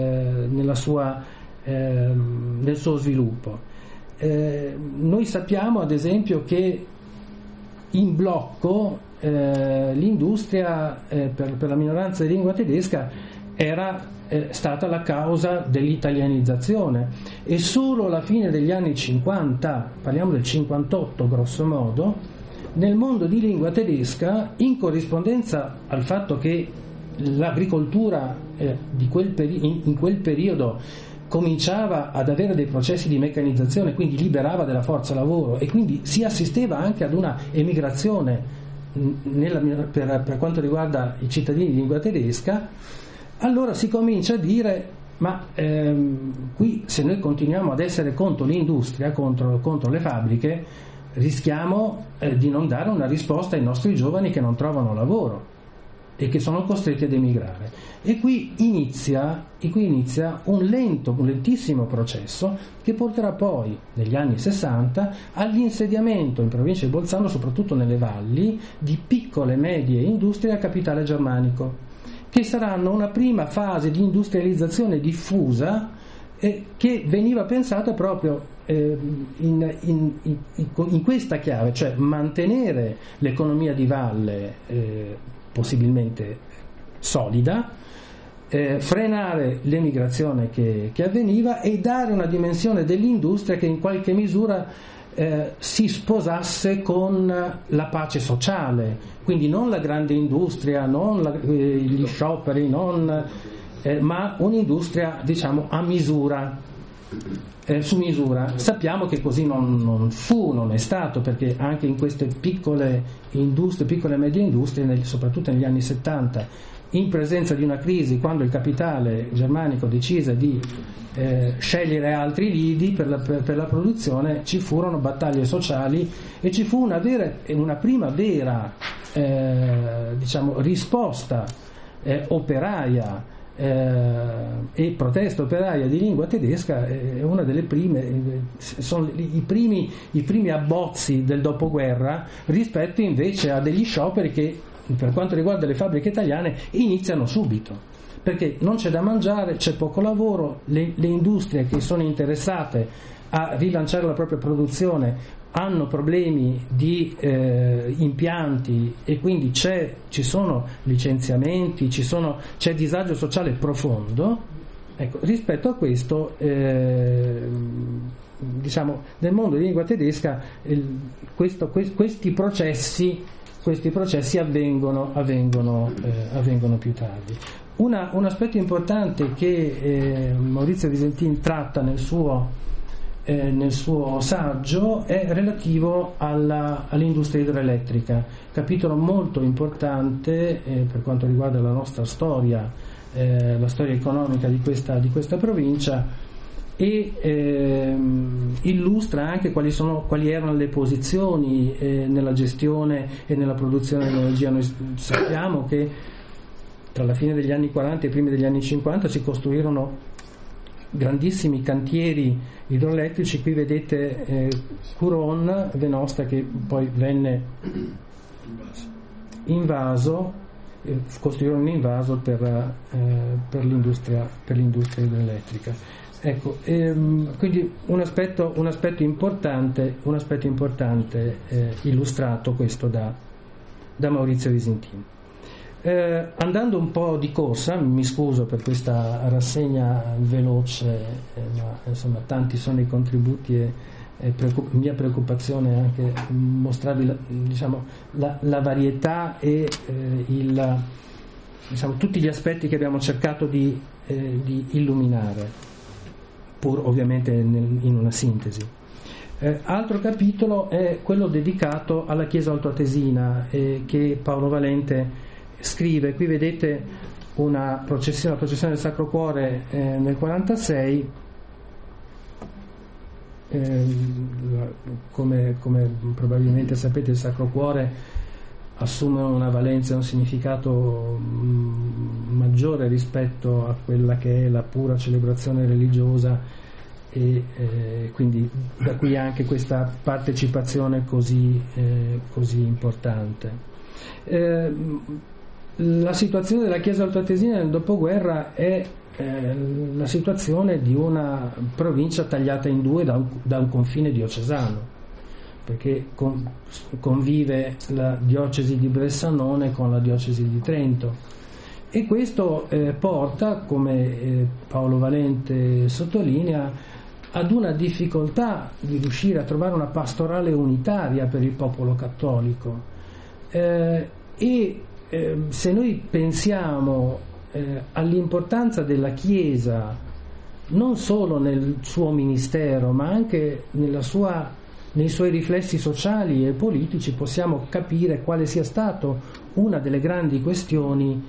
sviluppo. Noi sappiamo ad esempio che in blocco l'industria per la minoranza di lingua tedesca era stata la causa dell'italianizzazione, e solo alla fine degli anni 50, parliamo del 58 grosso modo, nel mondo di lingua tedesca, in corrispondenza al fatto che l'agricoltura in quel periodo cominciava ad avere dei processi di meccanizzazione, quindi liberava della forza lavoro, e quindi si assisteva anche ad una emigrazione per quanto riguarda i cittadini di lingua tedesca, allora si comincia a dire: ma qui, se noi continuiamo ad essere contro l'industria, contro le fabbriche, rischiamo di non dare una risposta ai nostri giovani che non trovano lavoro e che sono costretti ad emigrare. E qui inizia un lentissimo processo che porterà poi, negli anni 60, all'insediamento in provincia di Bolzano, soprattutto nelle valli, di piccole e medie industrie a capitale germanico, che saranno una prima fase di industrializzazione diffusa che veniva pensata proprio in questa chiave, cioè mantenere l'economia di valle possibilmente solida, frenare l'emigrazione che avveniva e dare una dimensione dell'industria che in qualche misura si sposasse con la pace sociale, quindi non la grande industria, non gli scioperi, ma un'industria, diciamo, a misura, su misura. Sappiamo che così non è stato, perché anche in queste piccole e medie industrie, soprattutto negli anni 70, in presenza di una crisi, quando il capitale germanico decise di scegliere altri lidi per la produzione, ci furono battaglie sociali e ci fu una prima vera diciamo, risposta operaia e protesta operaia di lingua tedesca. È una delle prime, sono i primi abbozzi del dopoguerra, rispetto invece a degli scioperi che, per quanto riguarda le fabbriche italiane, iniziano subito, perché non c'è da mangiare, c'è poco lavoro, le industrie che sono interessate a rilanciare la propria produzione hanno problemi di impianti, e quindi ci sono licenziamenti, c'è disagio sociale profondo. Ecco, rispetto a questo, diciamo, nel mondo di lingua tedesca questi processi avvengono più tardi. Un aspetto importante che Maurizio Visentin tratta nel suo saggio è relativo all'industria idroelettrica, capitolo molto importante per quanto riguarda la nostra storia, la storia economica di questa provincia, e illustra anche quali erano le posizioni nella gestione e nella produzione dell'energia. Noi sappiamo che tra la fine degli anni 40 e i primi degli anni 50 si costruirono grandissimi cantieri idroelettrici. Qui vedete Curon, Venosta, che poi venne invaso, costruirono un invaso per l'industria idroelettrica. Ecco, quindi un aspetto importante illustrato questo da Maurizio Visentin. Andando un po' di corsa, mi scuso per questa rassegna veloce, ma insomma tanti sono i contributi e mia preoccupazione è anche mostrarvi la varietà e tutti gli aspetti che abbiamo cercato di illuminare, pur ovviamente in una sintesi. Altro capitolo è quello dedicato alla Chiesa altoatesina, che Paolo Valente scrive. Qui vedete la processione del Sacro Cuore nel 46, come probabilmente sapete, il Sacro Cuore assume una valenza e un significato maggiore rispetto a quella che è la pura celebrazione religiosa, e quindi da qui anche questa partecipazione così importante. La situazione della Chiesa altoatesina nel dopoguerra è la situazione di una provincia tagliata in due da un confine diocesano, perché convive la diocesi di Bressanone con la diocesi di Trento, e questo porta, come Paolo Valente sottolinea, ad una difficoltà di riuscire a trovare una pastorale unitaria per il popolo cattolico, e se noi pensiamo all'importanza della Chiesa non solo nel suo ministero ma anche nei suoi riflessi sociali e politici, possiamo capire quale sia stato una delle grandi questioni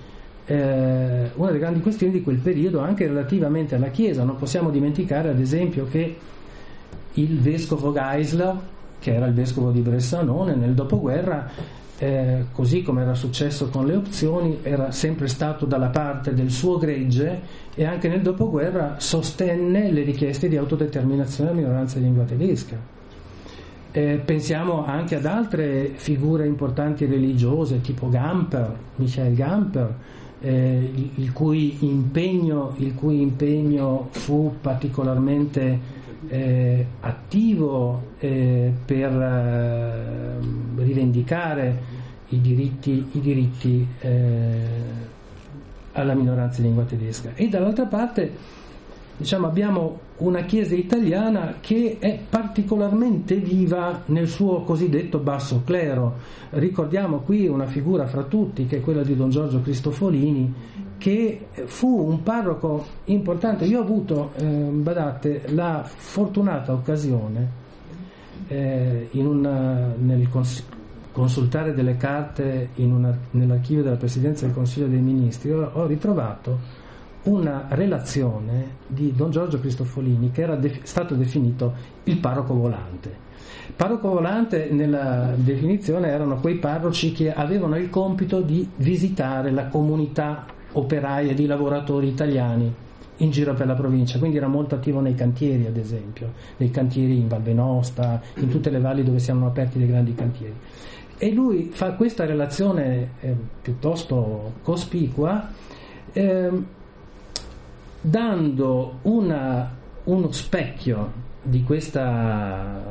di quel periodo anche relativamente alla Chiesa. Non possiamo dimenticare ad esempio che il vescovo Geisler, che era il vescovo di Bressanone nel dopoguerra, così come era successo con le opzioni, era sempre stato dalla parte del suo gregge e anche nel dopoguerra sostenne le richieste di autodeterminazione della minoranza di lingua tedesca. Pensiamo anche ad altre figure importanti religiose tipo Michael Gamper, il cui impegno fu particolarmente attivo per rivendicare i diritti alla minoranza di lingua tedesca. E dall'altra parte, diciamo, abbiamo una Chiesa italiana che è particolarmente viva nel suo cosiddetto basso clero. Ricordiamo qui una figura fra tutti, che è quella di Don Giorgio Cristofolini, che fu un parroco importante. Io ho avuto, badate, la fortunata occasione nel consultare delle carte nell'archivio della Presidenza del Consiglio dei Ministri, ho ritrovato una relazione di Don Giorgio Cristofolini che era stato definito il parroco volante. Parroco volante, nella definizione, erano quei parroci che avevano il compito di visitare la comunità operaia di lavoratori italiani in giro per la provincia, quindi era molto attivo nei cantieri, ad esempio, nei cantieri in Val Venosta, in tutte le valli dove si erano aperti dei grandi cantieri. E lui fa questa relazione piuttosto cospicua, dando uno specchio di questa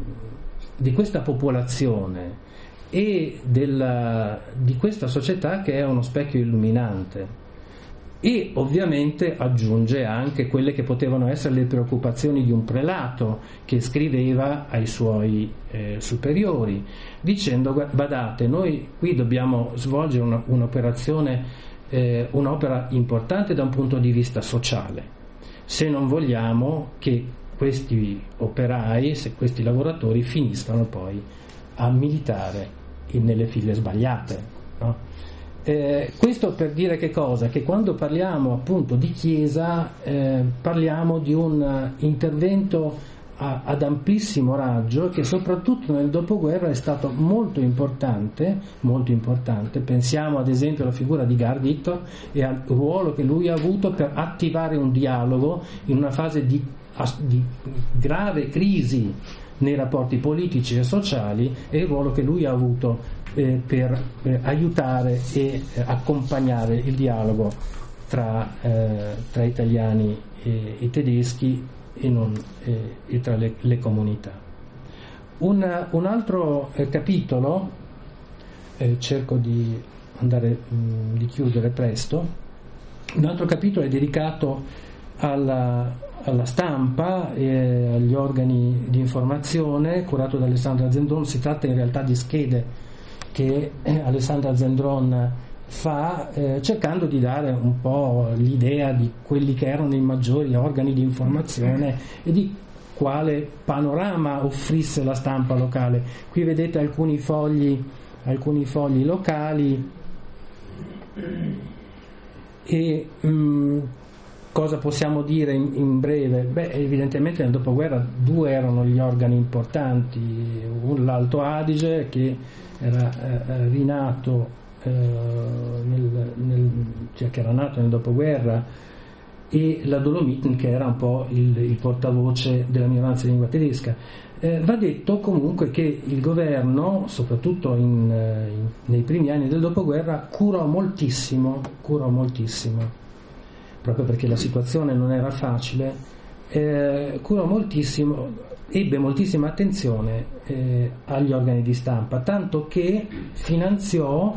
popolazione e di questa società, che è uno specchio illuminante, e ovviamente aggiunge anche quelle che potevano essere le preoccupazioni di un prelato che scriveva ai suoi superiori dicendo: badate, noi qui dobbiamo svolgere un'operazione, un'opera importante da un punto di vista sociale, se non vogliamo che questi operai, se questi lavoratori finiscano poi a militare nelle file sbagliate, no? Questo per dire che cosa? Che quando parliamo appunto di Chiesa parliamo di un intervento ad amplissimo raggio, che soprattutto nel dopoguerra è stato molto importante. Pensiamo ad esempio alla figura di Gard Victor e al ruolo che lui ha avuto per attivare un dialogo in una fase di grave crisi nei rapporti politici e sociali, e il ruolo che lui ha avuto per aiutare e accompagnare il dialogo tra italiani e tedeschi e tra le comunità. Un altro capitolo, cerco di chiudere presto, un altro capitolo è dedicato alla stampa e agli organi di informazione, curato da Alessandra Zendron. Si tratta in realtà di schede che Alessandra Zendron fa, cercando di dare un po' l'idea di quelli che erano i maggiori organi di informazione e di quale panorama offrisse la stampa locale. Qui vedete alcuni fogli locali e cosa possiamo dire in breve? Evidentemente nel dopoguerra due erano gli organi importanti, l'Alto Adige, che era rinato che era nato nel dopoguerra, e la Dolomitin, che era un po' il portavoce della minoranza di lingua tedesca. Va detto comunque che il governo, soprattutto nei primi anni del dopoguerra, curò moltissimo, proprio perché la situazione non era facile, curò moltissimo, ebbe moltissima attenzione agli organi di stampa, tanto che finanziò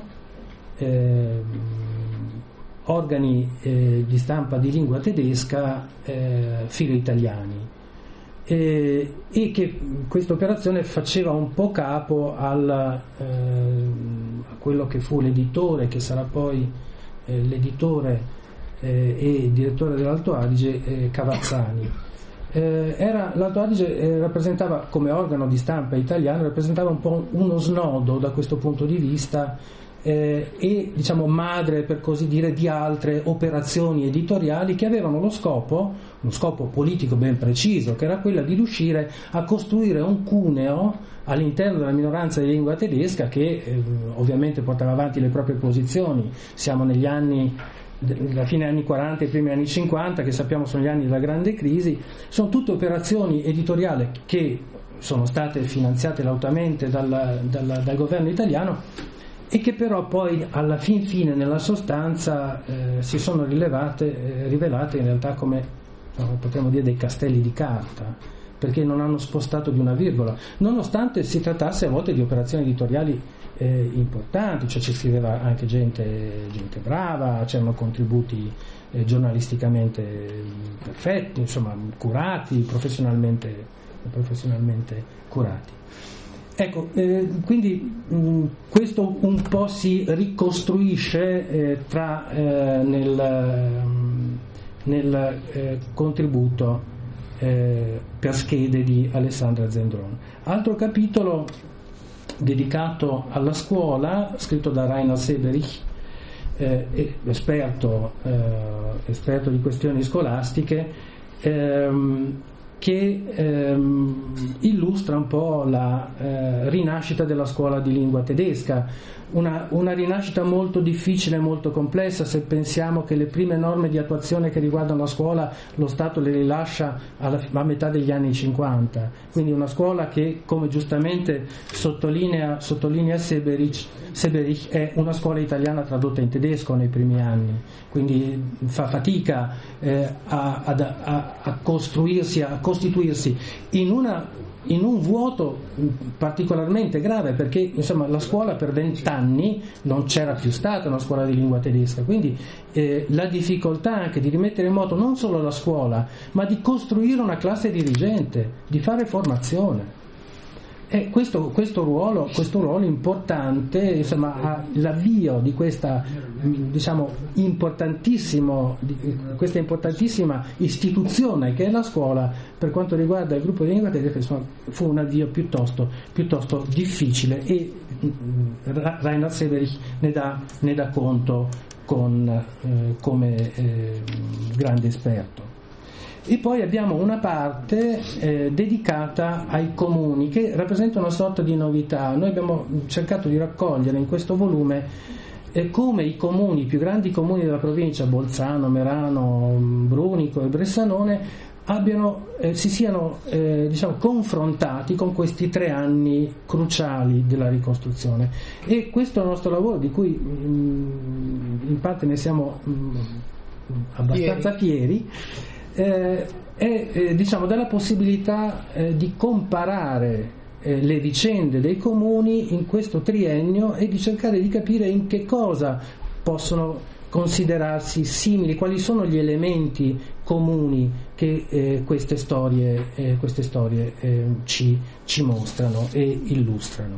organi di stampa di lingua tedesca filo-italiani, e che questa operazione faceva un po' capo a quello che fu l'editore, che sarà poi l'editore e direttore dell'Alto Adige, Cavazzani. L'Alto Adige rappresentava, come organo di stampa italiano, rappresentava un po' uno snodo da questo punto di vista, e diciamo madre, per così dire, di altre operazioni editoriali che avevano uno scopo politico ben preciso, che era quella di riuscire a costruire un cuneo all'interno della minoranza di lingua tedesca che ovviamente portava avanti le proprie posizioni. Siamo negli anni, la fine anni 40 e i primi anni 50, che sappiamo sono gli anni della grande crisi. Sono tutte operazioni editoriali che sono state finanziate lautamente dal governo italiano e che però poi alla fine nella sostanza si sono rivelate in realtà come, potremmo dire, dei castelli di carta, perché non hanno spostato di una virgola, nonostante si trattasse a volte di operazioni editoriali importanti, cioè ci scriveva anche gente brava, c'erano contributi giornalisticamente perfetti, insomma curati, professionalmente curati. Ecco, quindi questo un po' si ricostruisce nel contributo per schede di Alessandra Zendron. Altro capitolo dedicato alla scuola, scritto da Rainer Seberich, esperto di questioni scolastiche, che illustra un po' la rinascita della scuola di lingua tedesca, una rinascita molto difficile e molto complessa, se pensiamo che le prime norme di attuazione che riguardano la scuola lo Stato le rilascia a metà degli anni 50, quindi una scuola che, come giustamente sottolinea Seberich, è una scuola italiana tradotta in tedesco nei primi anni, quindi fa fatica a costruirsi, a costituirsi in un vuoto particolarmente grave, perché insomma la scuola per 20 anni non c'era più stata una scuola di lingua tedesca, quindi la difficoltà anche di rimettere in moto non solo la scuola, ma di costruire una classe dirigente, di fare formazione. E questo ruolo importante, insomma, l'avvio di questa, diciamo, importantissima istituzione che è la scuola, per quanto riguarda il gruppo di lingua tedesca, fu un avvio piuttosto difficile, e Rainer Seberich ne dà conto come grande esperto. E poi abbiamo una parte dedicata ai comuni, che rappresenta una sorta di novità. Noi abbiamo cercato di raccogliere in questo volume come i comuni, i più grandi comuni della provincia, Bolzano, Merano, Brunico e Bressanone, si siano confrontati con questi 3 anni cruciali della ricostruzione. E questo è il nostro lavoro, di cui in parte ne siamo abbastanza fieri. Dalla possibilità di comparare le vicende dei comuni in questo triennio e di cercare di capire in che cosa possono considerarsi simili, quali sono gli elementi comuni che queste storie ci mostrano e illustrano.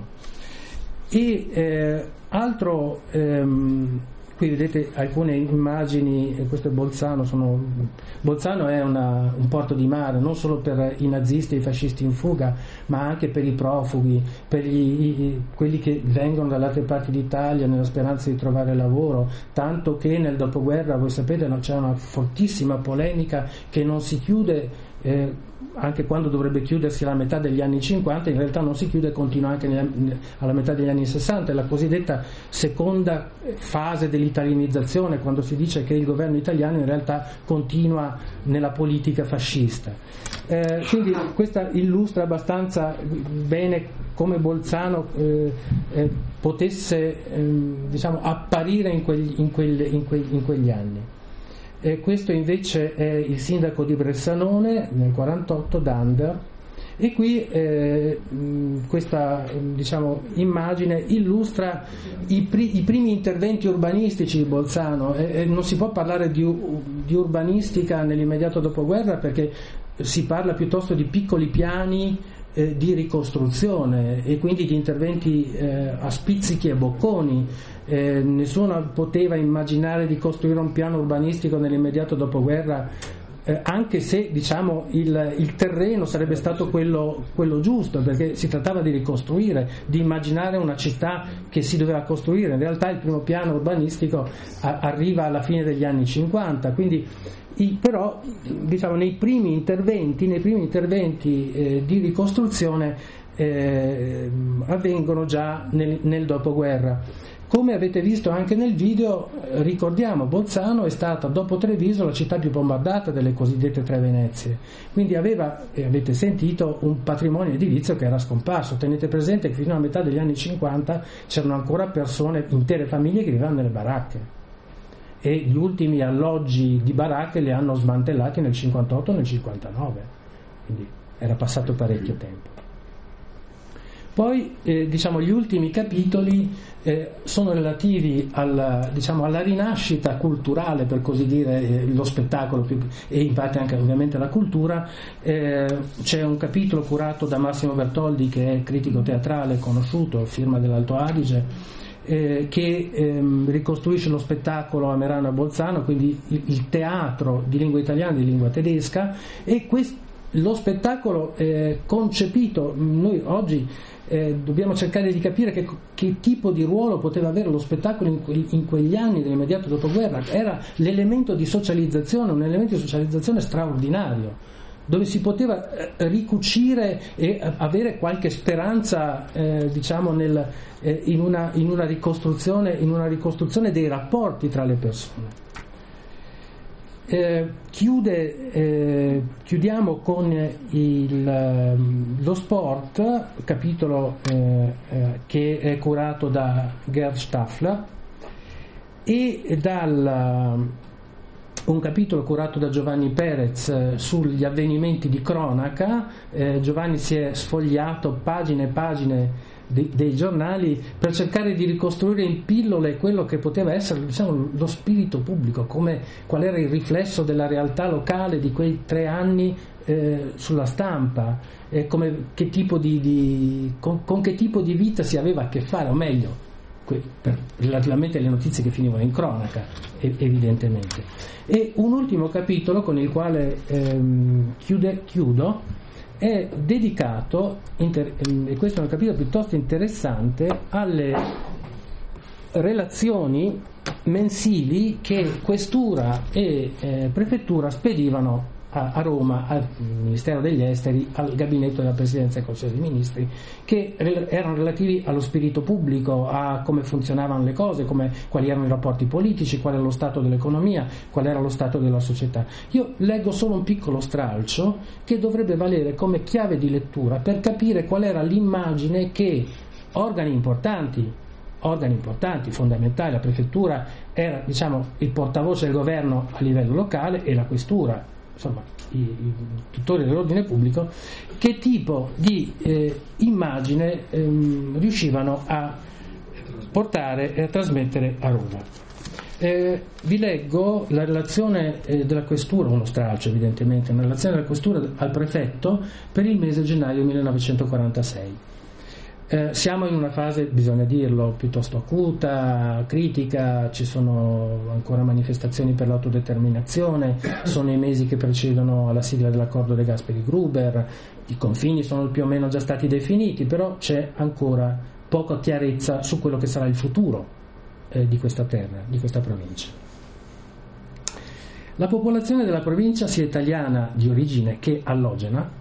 Altro qui vedete alcune immagini, questo è Bolzano. Bolzano è un porto di mare non solo per i nazisti e i fascisti in fuga, ma anche per i profughi, per quelli che vengono dalle altre parti d'Italia nella speranza di trovare lavoro, tanto che nel dopoguerra, voi sapete, c'è una fortissima polemica che non si chiude, anche quando dovrebbe chiudersi alla metà degli anni 50, in realtà non si chiude, continua anche alla metà degli anni 60, è la cosiddetta seconda fase dell'italianizzazione, quando si dice che il governo italiano in realtà continua nella politica fascista. Quindi questa illustra abbastanza bene come Bolzano potesse apparire in quegli anni. Questo invece è il sindaco di Bressanone nel 48, Dander, e qui questa immagine illustra i primi interventi urbanistici di Bolzano. Non si può parlare di urbanistica nell'immediato dopoguerra, perché si parla piuttosto di piccoli piani di ricostruzione e quindi di interventi a spizzichi e bocconi. Nessuno poteva immaginare di costruire un piano urbanistico nell'immediato dopoguerra, anche se diciamo il terreno sarebbe stato quello giusto, perché si trattava di ricostruire, di immaginare una città che si doveva costruire. In realtà il primo piano urbanistico arriva alla fine degli anni 50, quindi però diciamo nei primi interventi di ricostruzione avvengono già nel dopoguerra. Come avete visto anche nel video, ricordiamo, Bolzano è stata dopo Treviso la città più bombardata delle cosiddette tre Venezie, quindi aveva, e avete sentito, un patrimonio edilizio che era scomparso. Tenete presente che fino a metà degli anni 50 c'erano ancora persone, intere famiglie, che vivevano nelle baracche, e gli ultimi alloggi di baracche li hanno smantellati nel 58 e nel 59, quindi era passato parecchio tempo. Poi diciamo gli ultimi capitoli sono relativi alla rinascita culturale, per così dire, lo spettacolo e infatti anche ovviamente la cultura. C'è un capitolo curato da Massimo Bertoldi, che è critico teatrale conosciuto, firma dell'Alto Adige, che ricostruisce lo spettacolo a Merano e Bolzano, quindi il teatro di lingua italiana e di lingua tedesca, e lo spettacolo concepito, noi oggi dobbiamo cercare di capire che tipo di ruolo poteva avere lo spettacolo in quegli anni dell'immediato dopoguerra. Era l'elemento di socializzazione, un elemento di socializzazione straordinario, dove si poteva ricucire e avere qualche speranza diciamo in una ricostruzione dei rapporti tra le persone. Chiudiamo con lo sport, capitolo che è curato da Gerd Staffler, e un capitolo curato da Giovanni Perez sugli avvenimenti di cronaca. Giovanni si è sfogliato pagine e pagine dei giornali per cercare di ricostruire in pillole quello che poteva essere, diciamo, lo spirito pubblico, qual era il riflesso della realtà locale di quei 3 anni sulla stampa, con che tipo di vita si aveva a che fare, o meglio, relativamente alle notizie che finivano in cronaca, evidentemente. E un ultimo capitolo con il quale chiudo è dedicato, e questo è un capitolo piuttosto interessante, alle relazioni mensili che questura e prefettura spedivano a Roma, al Ministero degli Esteri, al gabinetto della Presidenza del Consiglio dei Ministri, che erano relativi allo spirito pubblico, a come funzionavano le cose, quali erano i rapporti politici, qual era lo stato dell'economia, qual era lo stato della società. Io leggo solo un piccolo stralcio che dovrebbe valere come chiave di lettura per capire qual era l'immagine che organi importanti, fondamentali. La prefettura era, diciamo, il portavoce del governo a livello locale, e la questura, insomma, i tutori dell'ordine pubblico, che tipo di immagine riuscivano a portare e a trasmettere a Roma. Vi leggo la relazione della questura, uno stralcio evidentemente, una relazione della questura al prefetto per il mese gennaio 1946. Siamo in una fase, bisogna dirlo, piuttosto acuta, critica, ci sono ancora manifestazioni per l'autodeterminazione, sono i mesi che precedono la sigla dell'accordo De Gasperi-Gruber, i confini sono più o meno già stati definiti, però c'è ancora poca chiarezza su quello che sarà il futuro di questa terra, di questa provincia. La popolazione della provincia, sia italiana di origine che allogena,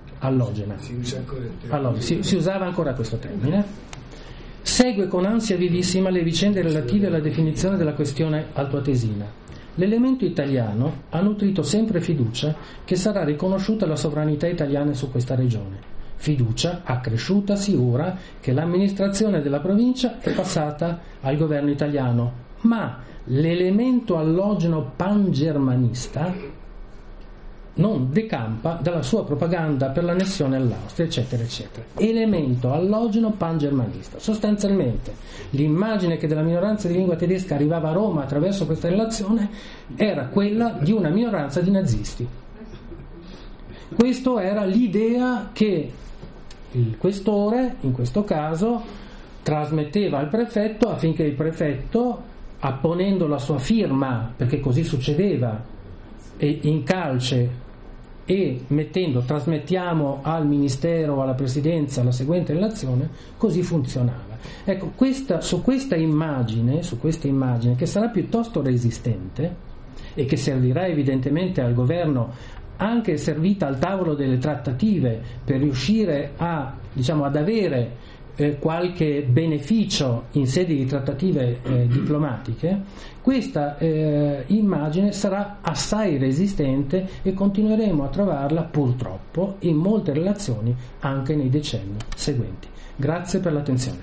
si usava ancora questo termine, segue con ansia vivissima le vicende relative alla definizione della questione altoatesina. L'elemento italiano ha nutrito sempre fiducia che sarà riconosciuta la sovranità italiana su questa regione. Fiducia accresciutasi ora che l'amministrazione della provincia è passata al governo italiano, ma l'elemento allogeno pangermanista non decampa dalla sua propaganda per l'annessione all'Austria, eccetera, eccetera. Elemento allogeno pangermanista. Sostanzialmente, l'immagine che della minoranza di lingua tedesca arrivava a Roma attraverso questa relazione era quella di una minoranza di nazisti. Questa era l'idea che il questore, in questo caso, trasmetteva al prefetto affinché il prefetto, apponendo la sua firma, perché così succedeva, e in calce, e trasmettiamo al Ministero o alla Presidenza la seguente relazione, così funzionava. Ecco, su questa immagine, che sarà piuttosto resistente e che servirà evidentemente al governo, anche servita al tavolo delle trattative per riuscire ad avere qualche beneficio in sede di trattative diplomatiche, questa immagine sarà assai resistente e continueremo a trovarla purtroppo in molte relazioni anche nei decenni seguenti. Grazie per l'attenzione.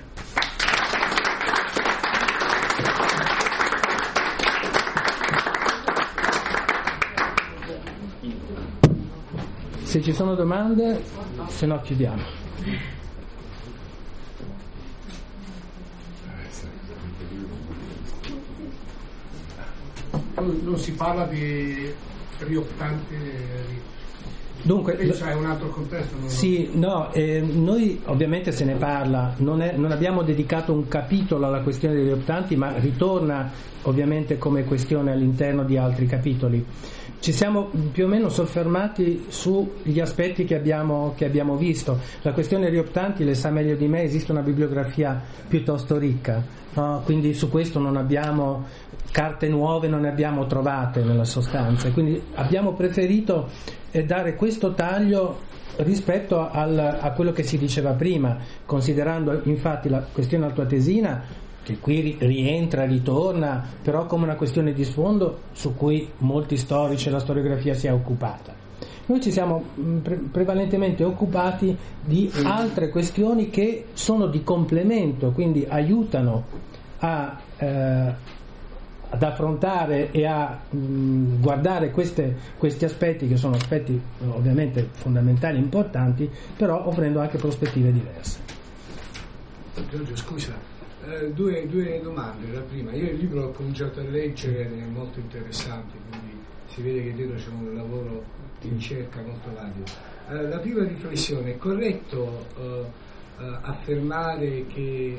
Se ci sono domande, se no chiudiamo. Non si parla di rioptanti, dunque è un altro contesto. Noi ovviamente se ne parla, non abbiamo dedicato un capitolo alla questione dei rioptanti, ma ritorna ovviamente come questione all'interno di altri capitoli. Ci siamo più o meno soffermati sugli aspetti che abbiamo visto. La questione rioptanti, le sa meglio di me, esiste una bibliografia piuttosto ricca, no? Quindi su questo non abbiamo carte nuove, non ne abbiamo trovate nella sostanza, quindi abbiamo preferito dare questo taglio rispetto a quello che si diceva prima, considerando infatti la questione altoatesina, che qui ritorna, però come una questione di sfondo su cui molti storici e la storiografia si è occupata. Noi ci siamo prevalentemente occupati di altre questioni che sono di complemento, quindi aiutano ad affrontare e a guardare questi aspetti, che sono aspetti ovviamente fondamentali, importanti, però offrendo anche prospettive diverse. Giorgio, scusa. Due domande. La prima, io il libro l'ho cominciato a leggere ed è molto interessante, quindi si vede che dietro c'è un lavoro di ricerca molto valido. La prima riflessione: è corretto affermare che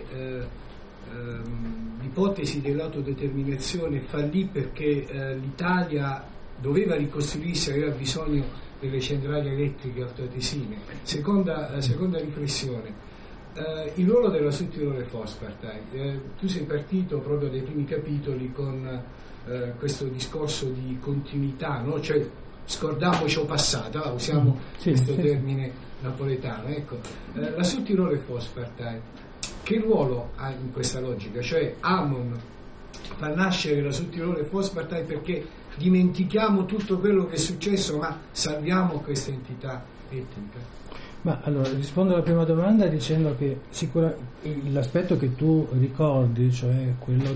l'ipotesi dell'autodeterminazione fallì perché l'Italia doveva ricostruirsi, aveva bisogno delle centrali elettriche altoatesine? Seconda riflessione: il ruolo della Südtiroler Volkspartei. Tu sei partito proprio dai primi capitoli con questo discorso di continuità, no? Cioè scordiamoci passato, usiamo questo termine napoletano. Ecco, la Südtiroler Volkspartei che ruolo ha in questa logica? Cioè Amon fa nascere la Südtiroler Volkspartei perché dimentichiamo tutto quello che è successo ma salviamo questa entità etnica? Ma allora rispondo alla prima domanda dicendo che l'aspetto che tu ricordi, cioè quello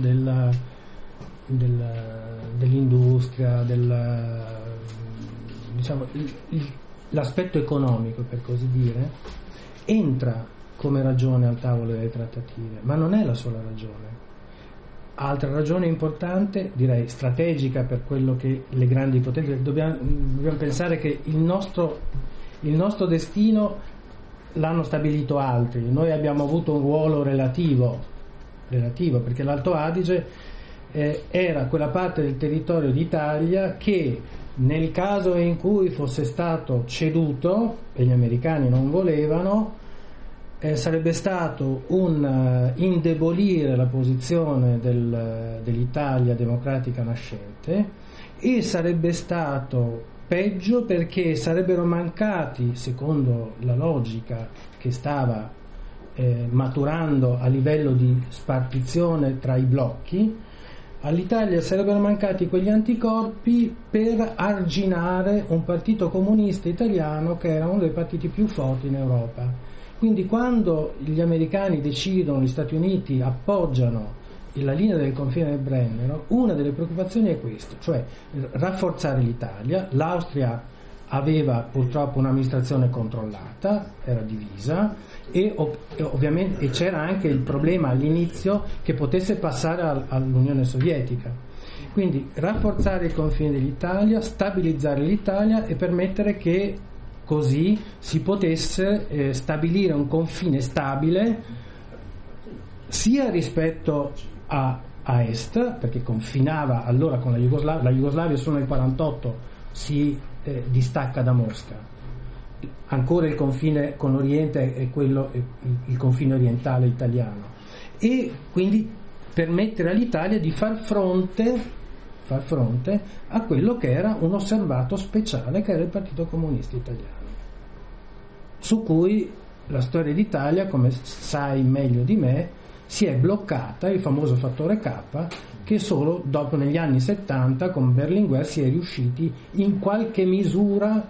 dell'industria, l'aspetto economico, per così dire, entra come ragione al tavolo delle trattative, ma non è la sola ragione. Altra ragione importante, direi strategica, per quello che le grandi potenze, dobbiamo pensare che il nostro destino l'hanno stabilito altri, noi abbiamo avuto un ruolo relativo perché l'Alto Adige era quella parte del territorio d'Italia che nel caso in cui fosse stato ceduto e gli americani non volevano, sarebbe stato un indebolire la posizione dell'Italia democratica nascente, e sarebbe stato peggio perché sarebbero mancati, secondo la logica che stava maturando a livello di spartizione tra i blocchi, all'Italia sarebbero mancati quegli anticorpi per arginare un partito comunista italiano che era uno dei partiti più forti in Europa. Quindi quando gli americani decidono, gli Stati Uniti appoggiano la linea del confine del Brennero, una delle preoccupazioni è questo, cioè rafforzare l'Italia. L'Austria aveva purtroppo un'amministrazione controllata, era divisa, e ovviamente c'era anche il problema all'inizio che potesse passare all'Unione Sovietica. Quindi rafforzare il confine dell'Italia, stabilizzare l'Italia e permettere che così si potesse stabilire un confine stabile sia rispetto a est, perché confinava allora con la Jugoslavia solo nel 1948 si distacca da Mosca. Ancora il confine con l'Oriente è quello, il confine orientale italiano, e quindi permettere all'Italia di far fronte a quello che era un osservato speciale, che era il Partito Comunista Italiano, su cui la storia d'Italia, come sai meglio di me, si è bloccata, il famoso fattore K, che solo dopo, negli anni 70, con Berlinguer si è riusciti in qualche misura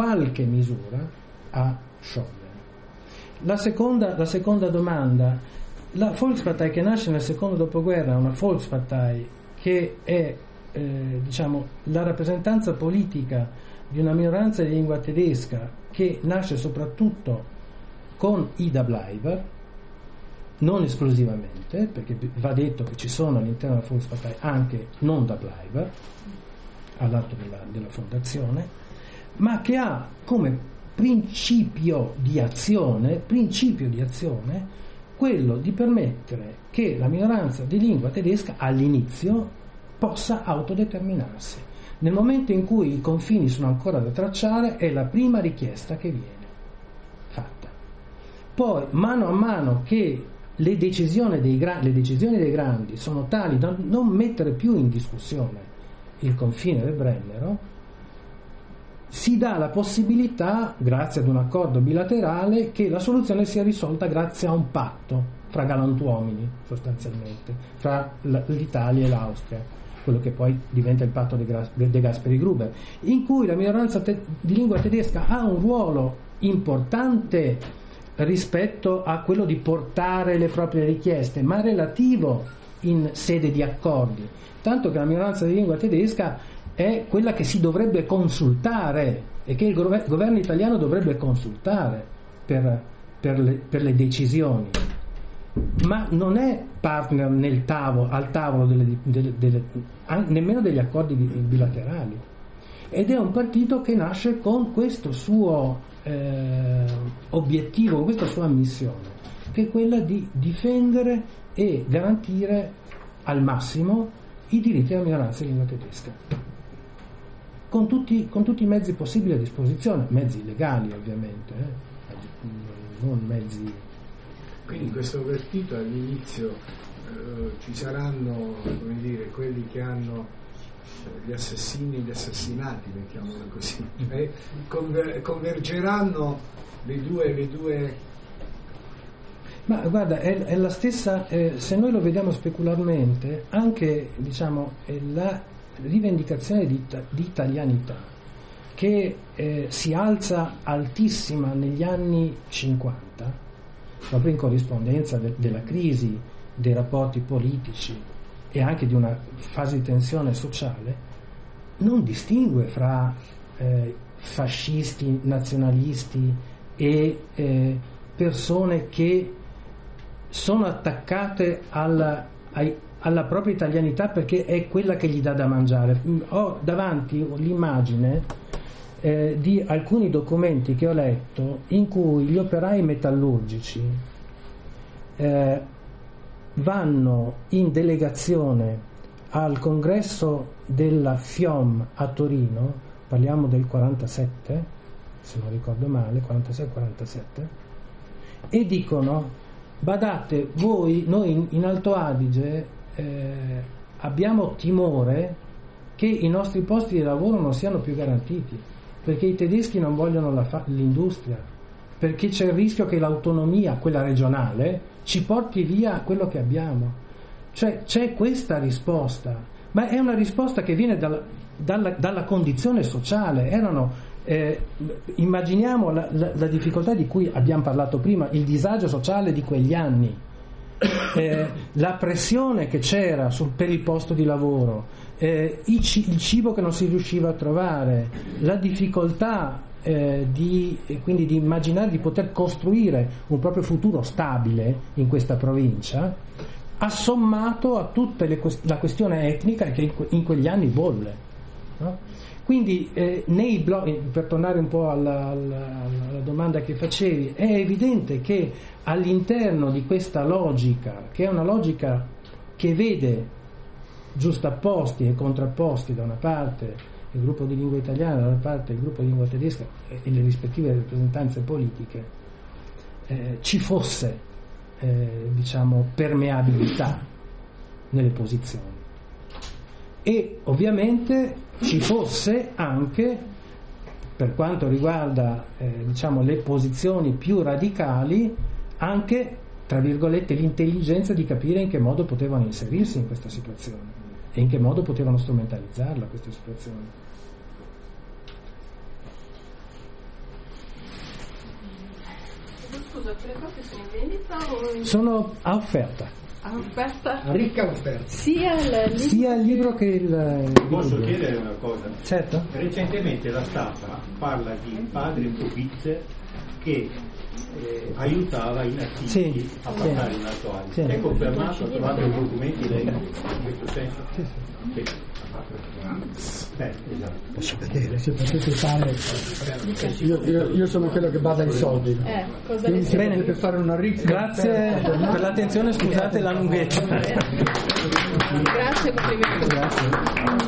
a sciogliere. La seconda domanda: la Volkspartei che nasce nel secondo dopoguerra è una Volkspartei che è la rappresentanza politica di una minoranza di lingua tedesca che nasce soprattutto con Ida Bleiber, non esclusivamente, perché va detto che ci sono all'interno della Volkspartei anche non da Bleiber all'atto della fondazione, ma che ha come principio di azione quello di permettere che la minoranza di lingua tedesca all'inizio possa autodeterminarsi. Nel momento in cui i confini sono ancora da tracciare, è la prima richiesta che viene fatta. Poi, mano a mano che le decisioni dei grandi sono tali da non mettere più in discussione il confine del Brennero, si dà la possibilità, grazie ad un accordo bilaterale, che la soluzione sia risolta grazie a un patto fra galantuomini, sostanzialmente, fra l'Italia e l'Austria, quello che poi diventa il patto De Gasperi-Gruber, in cui la minoranza di lingua tedesca ha un ruolo importante rispetto a quello di portare le proprie richieste, ma relativo in sede di accordi, tanto che la minoranza di lingua tedesca è quella che si dovrebbe consultare e che il governo italiano dovrebbe consultare per le decisioni, ma non è partner al tavolo nemmeno degli accordi bilaterali, ed è un partito che nasce con questo suo obiettivo, con questa sua missione, che è quella di difendere e garantire al massimo i diritti della minoranza di lingua tedesca, con tutti i mezzi possibili a disposizione, mezzi legali ovviamente, non mezzi. Quindi in questo partito all'inizio ci saranno, come dire, quelli che hanno gli assassini e gli assassinati, mettiamolo così, convergeranno le due. Ma guarda, è la stessa, se noi lo vediamo specularmente, anche la rivendicazione di italianità che si alza altissima negli anni 50, proprio in corrispondenza della crisi dei rapporti politici e anche di una fase di tensione sociale, non distingue fra fascisti, nazionalisti e persone che sono attaccate alla propria italianità perché è quella che gli dà da mangiare. Ho davanti l'immagine di alcuni documenti che ho letto in cui gli operai metallurgici vanno in delegazione al congresso della FIOM a Torino, parliamo del 47, se non ricordo male, 46-47, e dicono: badate, noi in Alto Adige abbiamo timore che i nostri posti di lavoro non siano più garantiti, perché i tedeschi non vogliono l'industria, perché c'è il rischio che l'autonomia, quella regionale, ci porti via quello che abbiamo. Cioè c'è questa risposta, ma è una risposta che viene dalla condizione sociale. Immaginiamo la difficoltà di cui abbiamo parlato prima, il disagio sociale di quegli anni, la pressione che c'era per il posto di lavoro, il cibo che non si riusciva a trovare, la difficoltà quindi di immaginare di poter costruire un proprio futuro stabile in questa provincia, assommato a tutta la questione etnica che in quegli anni bolle, no? Quindi nei blog, per tornare un po' alla domanda che facevi, è evidente che all'interno di questa logica, che è una logica che vede giustapposti e contrapposti da una parte il gruppo di lingua italiana, dall'altra parte il gruppo di lingua tedesca e le rispettive rappresentanze politiche, ci fosse diciamo permeabilità nelle posizioni e ovviamente ci fosse anche, per quanto riguarda diciamo le posizioni più radicali, anche tra virgolette l'intelligenza di capire in che modo potevano inserirsi in questa situazione e in che modo potevano strumentalizzarla questa situazione. Scusa, quelle cose sono in vendita o sono a offerta? A offerta? A ricca offerta. Sia il libro che il Posso libro. chiedere una cosa? Certo. Recentemente la stampa parla di padre Pupiz che aiutava i nazisti a passare in alto Adige. Sì. È confermato, ha trovato i documenti lei in questo senso? Sì. Esatto. Posso vedere, se potete fare. Io sono quello che bada i soldi. Cosa Quindi se Bene. potete fare una ricca. Grazie per l'attenzione, scusate la lunghezza. Grazie, complimenti. Grazie.